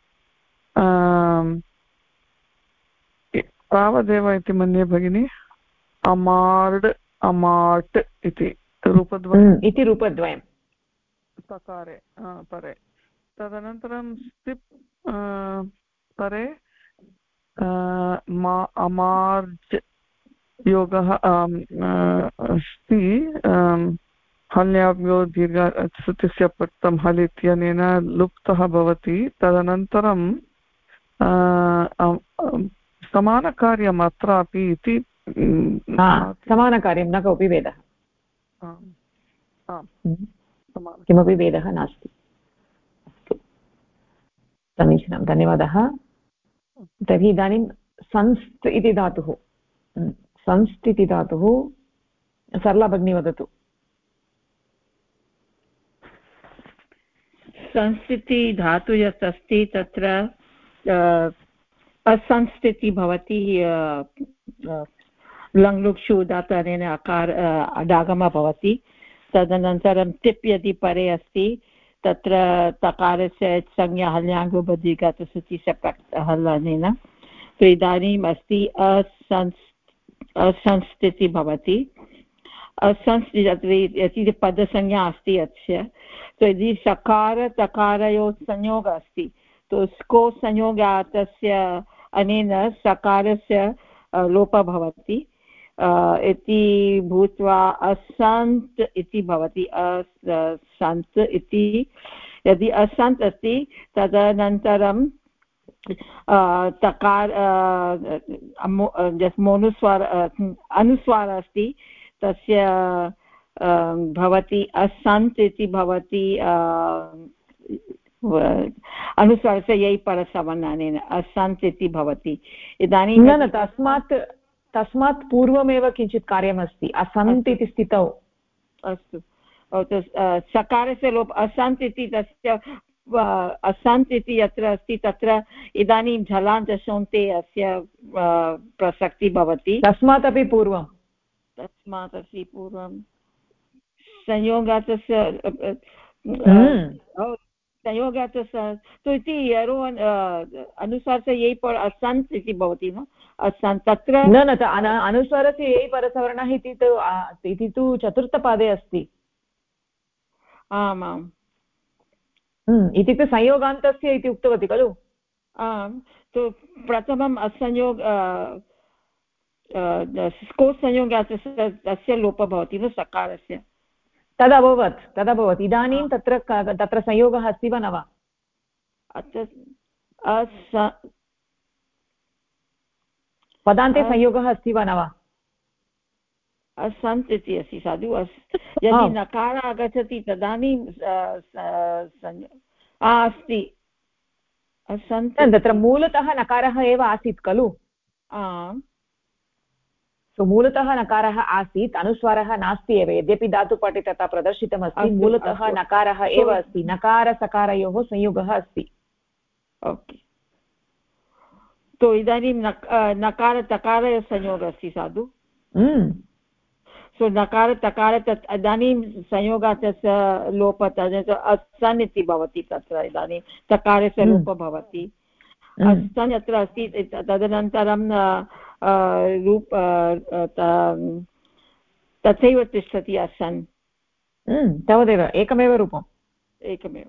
तावदेव इति मन्ये भगिनि। अमार्ड् अमार्ट् इति रूपद्वयं सकारे परे। तदनन्तरं स्तिप् परे अमार्ज् योगः अस्ति। हल्याभ्यो दीर्घस्य पक्तं हल् इत्यनेन लुप्तः भवति। तदनन्तरं समानकार्यम् अत्रापि इति समानकार्यं न कोऽपि भेदः, किमपि भेदः नास्ति। अस्तु, समीचीनं, धन्यवादः। तर्हि इदानीं संस्त् इति धातुः, संस्त् इति धातुः सरला भगिनी वदतु। संस्थिति धातु यत् अस्ति तत्र असंस्थिति भवति। लङ्लुक्षु धातु अनेन अकार अडागमः भवति। तदनन्तरं टिप् यदि परे अस्ति तत्र तकारस्य संज्ञा हल्याङ्गो बधिघातुसुचिस्य हल् अनेन। तो इदानीम् अस्ति असंस्थिति भवति। असंस्थिति पदसंज्ञा अस्ति अस्य। तो यदि सकार तकारयोः संयोगः अस्ति तो स्को संयोगातस्य अनेन सकारस्य लोपः भवति इति भूत्वा असन्त् इति भवति। असन्त् इति यदि असन्त् अस्ति तदनन्तरं तकार अनुस्वार अस्ति तस्य भवति असन्त् इति भवति। अनुस्वारस्य यै परसवर्णानेन असन्त् इति भवति। इदानीं न तस्मात् पूर्वमेव किञ्चित् कार्यमस्ति। असन्त् इति स्थितौ अस्तु, सकारस्य लोप असन्त् इति तस्य असन्त् इति यत्र अस्ति तत्र इदानीं झलान्तशोन्ते अस्य प्रसक्तिः भवति। तस्मात् अपि पूर्वं संयोगातस्य संयोगातस्य इति अनुस्वारस्य यै पर असन्त् इति भवति न। असन्त् तत्र न अनुस्वारस्य यै परसवर्णः इति तु चतुर्थपादे अस्ति। आमाम्, इत्युक्ते संयोगान्तस्य इति उक्तवती खलु। आम्, तु प्रथमम् असंयोग को संयोगातस्य तस्य लोपः भवति न सकारस्य। तदभवत्। इदानीं तत्र संयोगः अस्ति वा न वा? पदान्ते संयोगः अस्ति वा न वा? असन्त् इति अस्ति साधु। यदि नकार आगच्छति तदानीं अस्ति असन्त्। तत्र मूलतः नकारः एव आसीत् खलु। आम्, मूलतः नकारः आसीत्, अनुस्वारः नास्ति एव। यद्यपि धातुपाठे तथा प्रदर्शितमस्ति, मूलतः नकारः एव अस्ति। नकारसकारयोः संयोगः अस्ति। ओके, तो इदानीं नकार तकारयोः संयोगः अस्ति साधु। सो नकार तकार तत् इदानीं संयोगात् लोपः असन् इति भवति। तत्र इदानीं तकारस्य लोपः भवति। असन् यत्र अस्ति तदनन्तरं रूप तथैव तिष्ठति असन्। तावदेव, एकमेव रूपम्, एकमेव।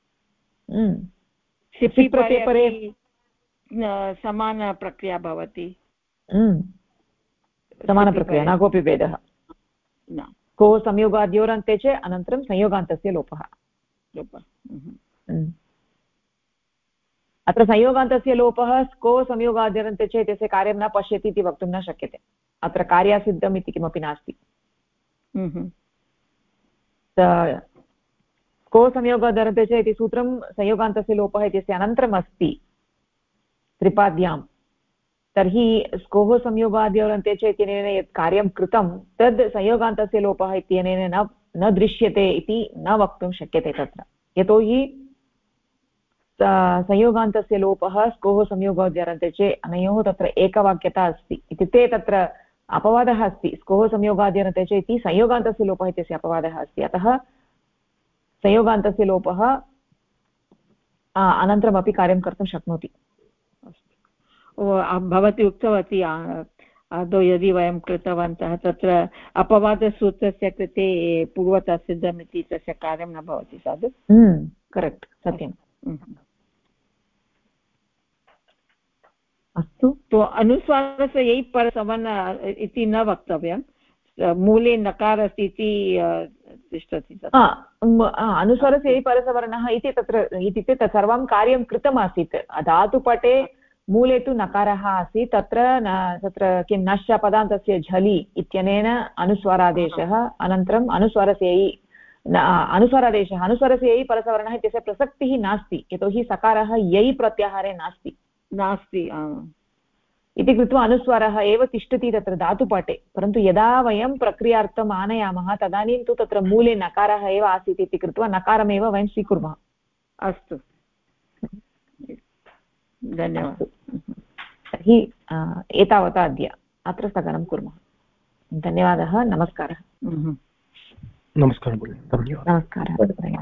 सिपि परे समानप्रक्रिया भवति। समानप्रक्रिया, न कोऽपि भेदः न। को संयोगाद्योरन्ते च अनन्तरं संयोगान्तस्य लोपः। अत्र संयोगान्तस्य लोपः को संयोगाद्योरन्ते च इत्यस्य कार्यं न पश्यति इति वक्तुं न शक्यते। अत्र कार्यासिद्धम् इति किमपि नास्ति। को संयोगाद्योरन्ते च इति सूत्रं संयोगान्तस्य लोपः इत्यस्य अनन्तरम् अस्ति त्रिपाद्यां। तर्हि स्कोः संयोगाद्योरन्ते च इत्यनेन यत् कार्यं कृतं तद् संयोगान्तस्य लोपः इत्यनेन न न दृश्यते इति न वक्तुं शक्यते तत्र यतोहि संयोगान्तस्य लोपः स्कोः संयोगाद्यरन्ते चेत् अनयोः तत्र एकवाक्यता अस्ति इत्युक्ते तत्र अपवादः अस्ति स्कोः संयोगाद्यरन्ते चेत् इति संयोगान्तस्य लोपः इत्यस्य अपवादः अस्ति अतः संयोगान्तस्य लोपः अनन्तरमपि कार्यं कर्तुं शक्नोति भवती उक्तवती आदौ यदि वयं कृतवन्तः तत्र अपवादसूत्रस्य कृते पूर्वतः सिद्धमिति तस्य कार्यं न भवति साधु करेक्ट् सत्यम् अस्तु तो अनुस्वारस्य यै परसवर्ण इति न वक्तव्यं मूले नकार अस्ति इति तिष्ठति अनुस्वारस्य यै परसवर्णः इति तत्र इत्युक्ते तत् सर्वं कार्यं कृतमासीत् धातुपटे मूले तु नकारः आसीत् तत्र किं नश्च पदान्तस्य झलि इत्यनेन अनुस्वारादेशः अनन्तरम् अनुस्वारस्य यै परसवर्णः इत्यस्य प्रसक्तिः नास्ति यतोहि सकारः यै प्रत्याहारे नास्ति इति कृत्वा अनुस्वारः एव तिष्ठति तत्र धातुपाठे परन्तु यदा वयं प्रक्रियार्थम् आनयामः तदानीं तु तत्र मूले नकारः एव आसीत् इति कृत्वा नकारमेव वयं स्वीकुर्मः अस्तु धन्यवादः तर्हि एतावता अद्य अत्र स्थगनं कुर्मः धन्यवादः नमस्कारः नमस्कारः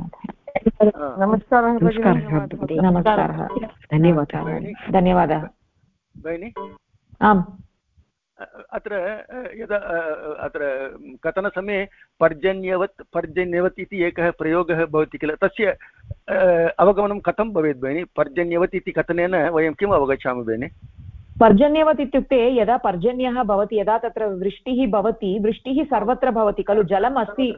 धन्यवादः भगिनि आम् अत्र यदा अत्र कथनसमये पर्जन्यवत् इति एकः प्रयोगः भवति किल तस्य अवगमनं कथं भवेत् भगिनि पर्जन्यवत् इति कथनेन वयं किम् अवगच्छामः भगिनि पर्जन्यवत् इत्युक्ते यदा पर्जन्यः भवति यदा तत्र वृष्टिः भवति वृष्टिः सर्वत्र भवति खलु जलम् अस्ति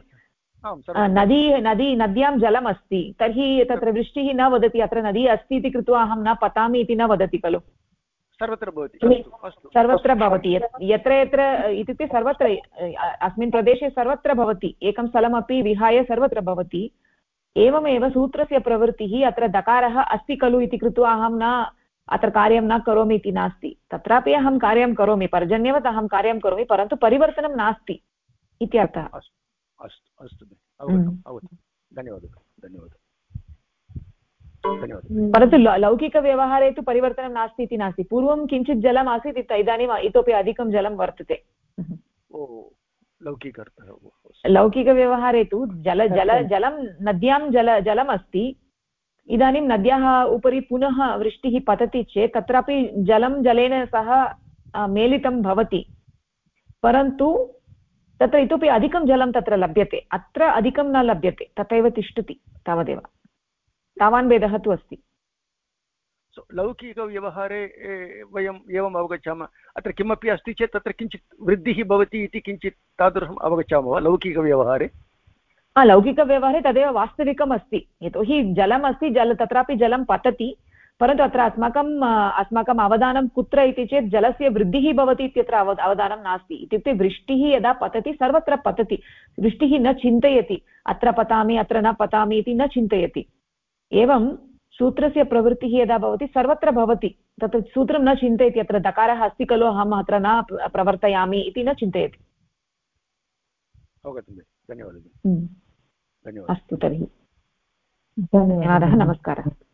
नद्यां जलम् अस्ति तर्हि तत्र वृष्टिः न वदति अत्र नदी अस्ति इति कृत्वा अहं न पतामि इति न वदति खलु सर्वत्र भवति सर्वत्र भवति यत्र यत्र इत्युक्ते सर्वत्र अस्मिन् प्रदेशे सर्वत्र भवति एकं स्थलमपि विहाय सर्वत्र भवति एवमेव सूत्रस्य प्रवृत्तिः अत्र दकारः अस्ति खलु इति कृत्वा अहं न अत्र कार्यं न करोमि इति नास्ति तत्रापि अहं कार्यं करोमि पर्जन्यवत् अहं कार्यं करोमि परन्तु परिवर्तनं नास्ति इत्यर्थः अस्तु धन्यवादः परन्तु लौकिकव्यवहारे तु परिवर्तनं नास्ति इति नास्ति पूर्वं किञ्चित् जलम् आसीत् इदानीम् इतोपि अधिकं जलं वर्तते लौकिकव्यवहारे तु जलं नद्यां जलम् अस्ति इदानीं नद्याः उपरि पुनः वृष्टिः पतति चेत् तत्रापि जलेन सह मेलितं भवति परन्तु तत्र इतोपि अधिकं जलं तत्र लभ्यते अत्र अधिकं न लभ्यते तथैव तिष्ठति तावदेव तावान् भेदः तु अस्ति लौकिकव्यवहारे वयम् एवम् अवगच्छामः अत्र किमपि अस्ति चेत् तत्र किञ्चित् वृद्धिः भवति इति किञ्चित् तादृशम् अवगच्छामः वा लौकिकव्यवहारे लौकिकव्यवहारे तदेव वास्तविकम् अस्ति यतोहि जलम् अस्ति तत्रापि जलं पतति परन्तु अत्र अस्माकम् अवधानं कुत्र इति चेत् जलस्य वृद्धिः भवति इत्यत्र अवधानं नास्ति इत्युक्ते वृष्टिः यदा पतति सर्वत्र पतति वृष्टिः न चिन्तयति अत्र पतामि अत्र न पतामि इति न चिन्तयति एवं सूत्रस्य प्रवृत्तिः यदा भवति सर्वत्र भवति तत्र सूत्रं न चिन्तयति अत्र दकारः अस्ति खलु अहम् अत्र न प्रवर्तयामि इति न चिन्तयति धन्यवादः अस्तु तर्हि धन्यवादः नमस्कारः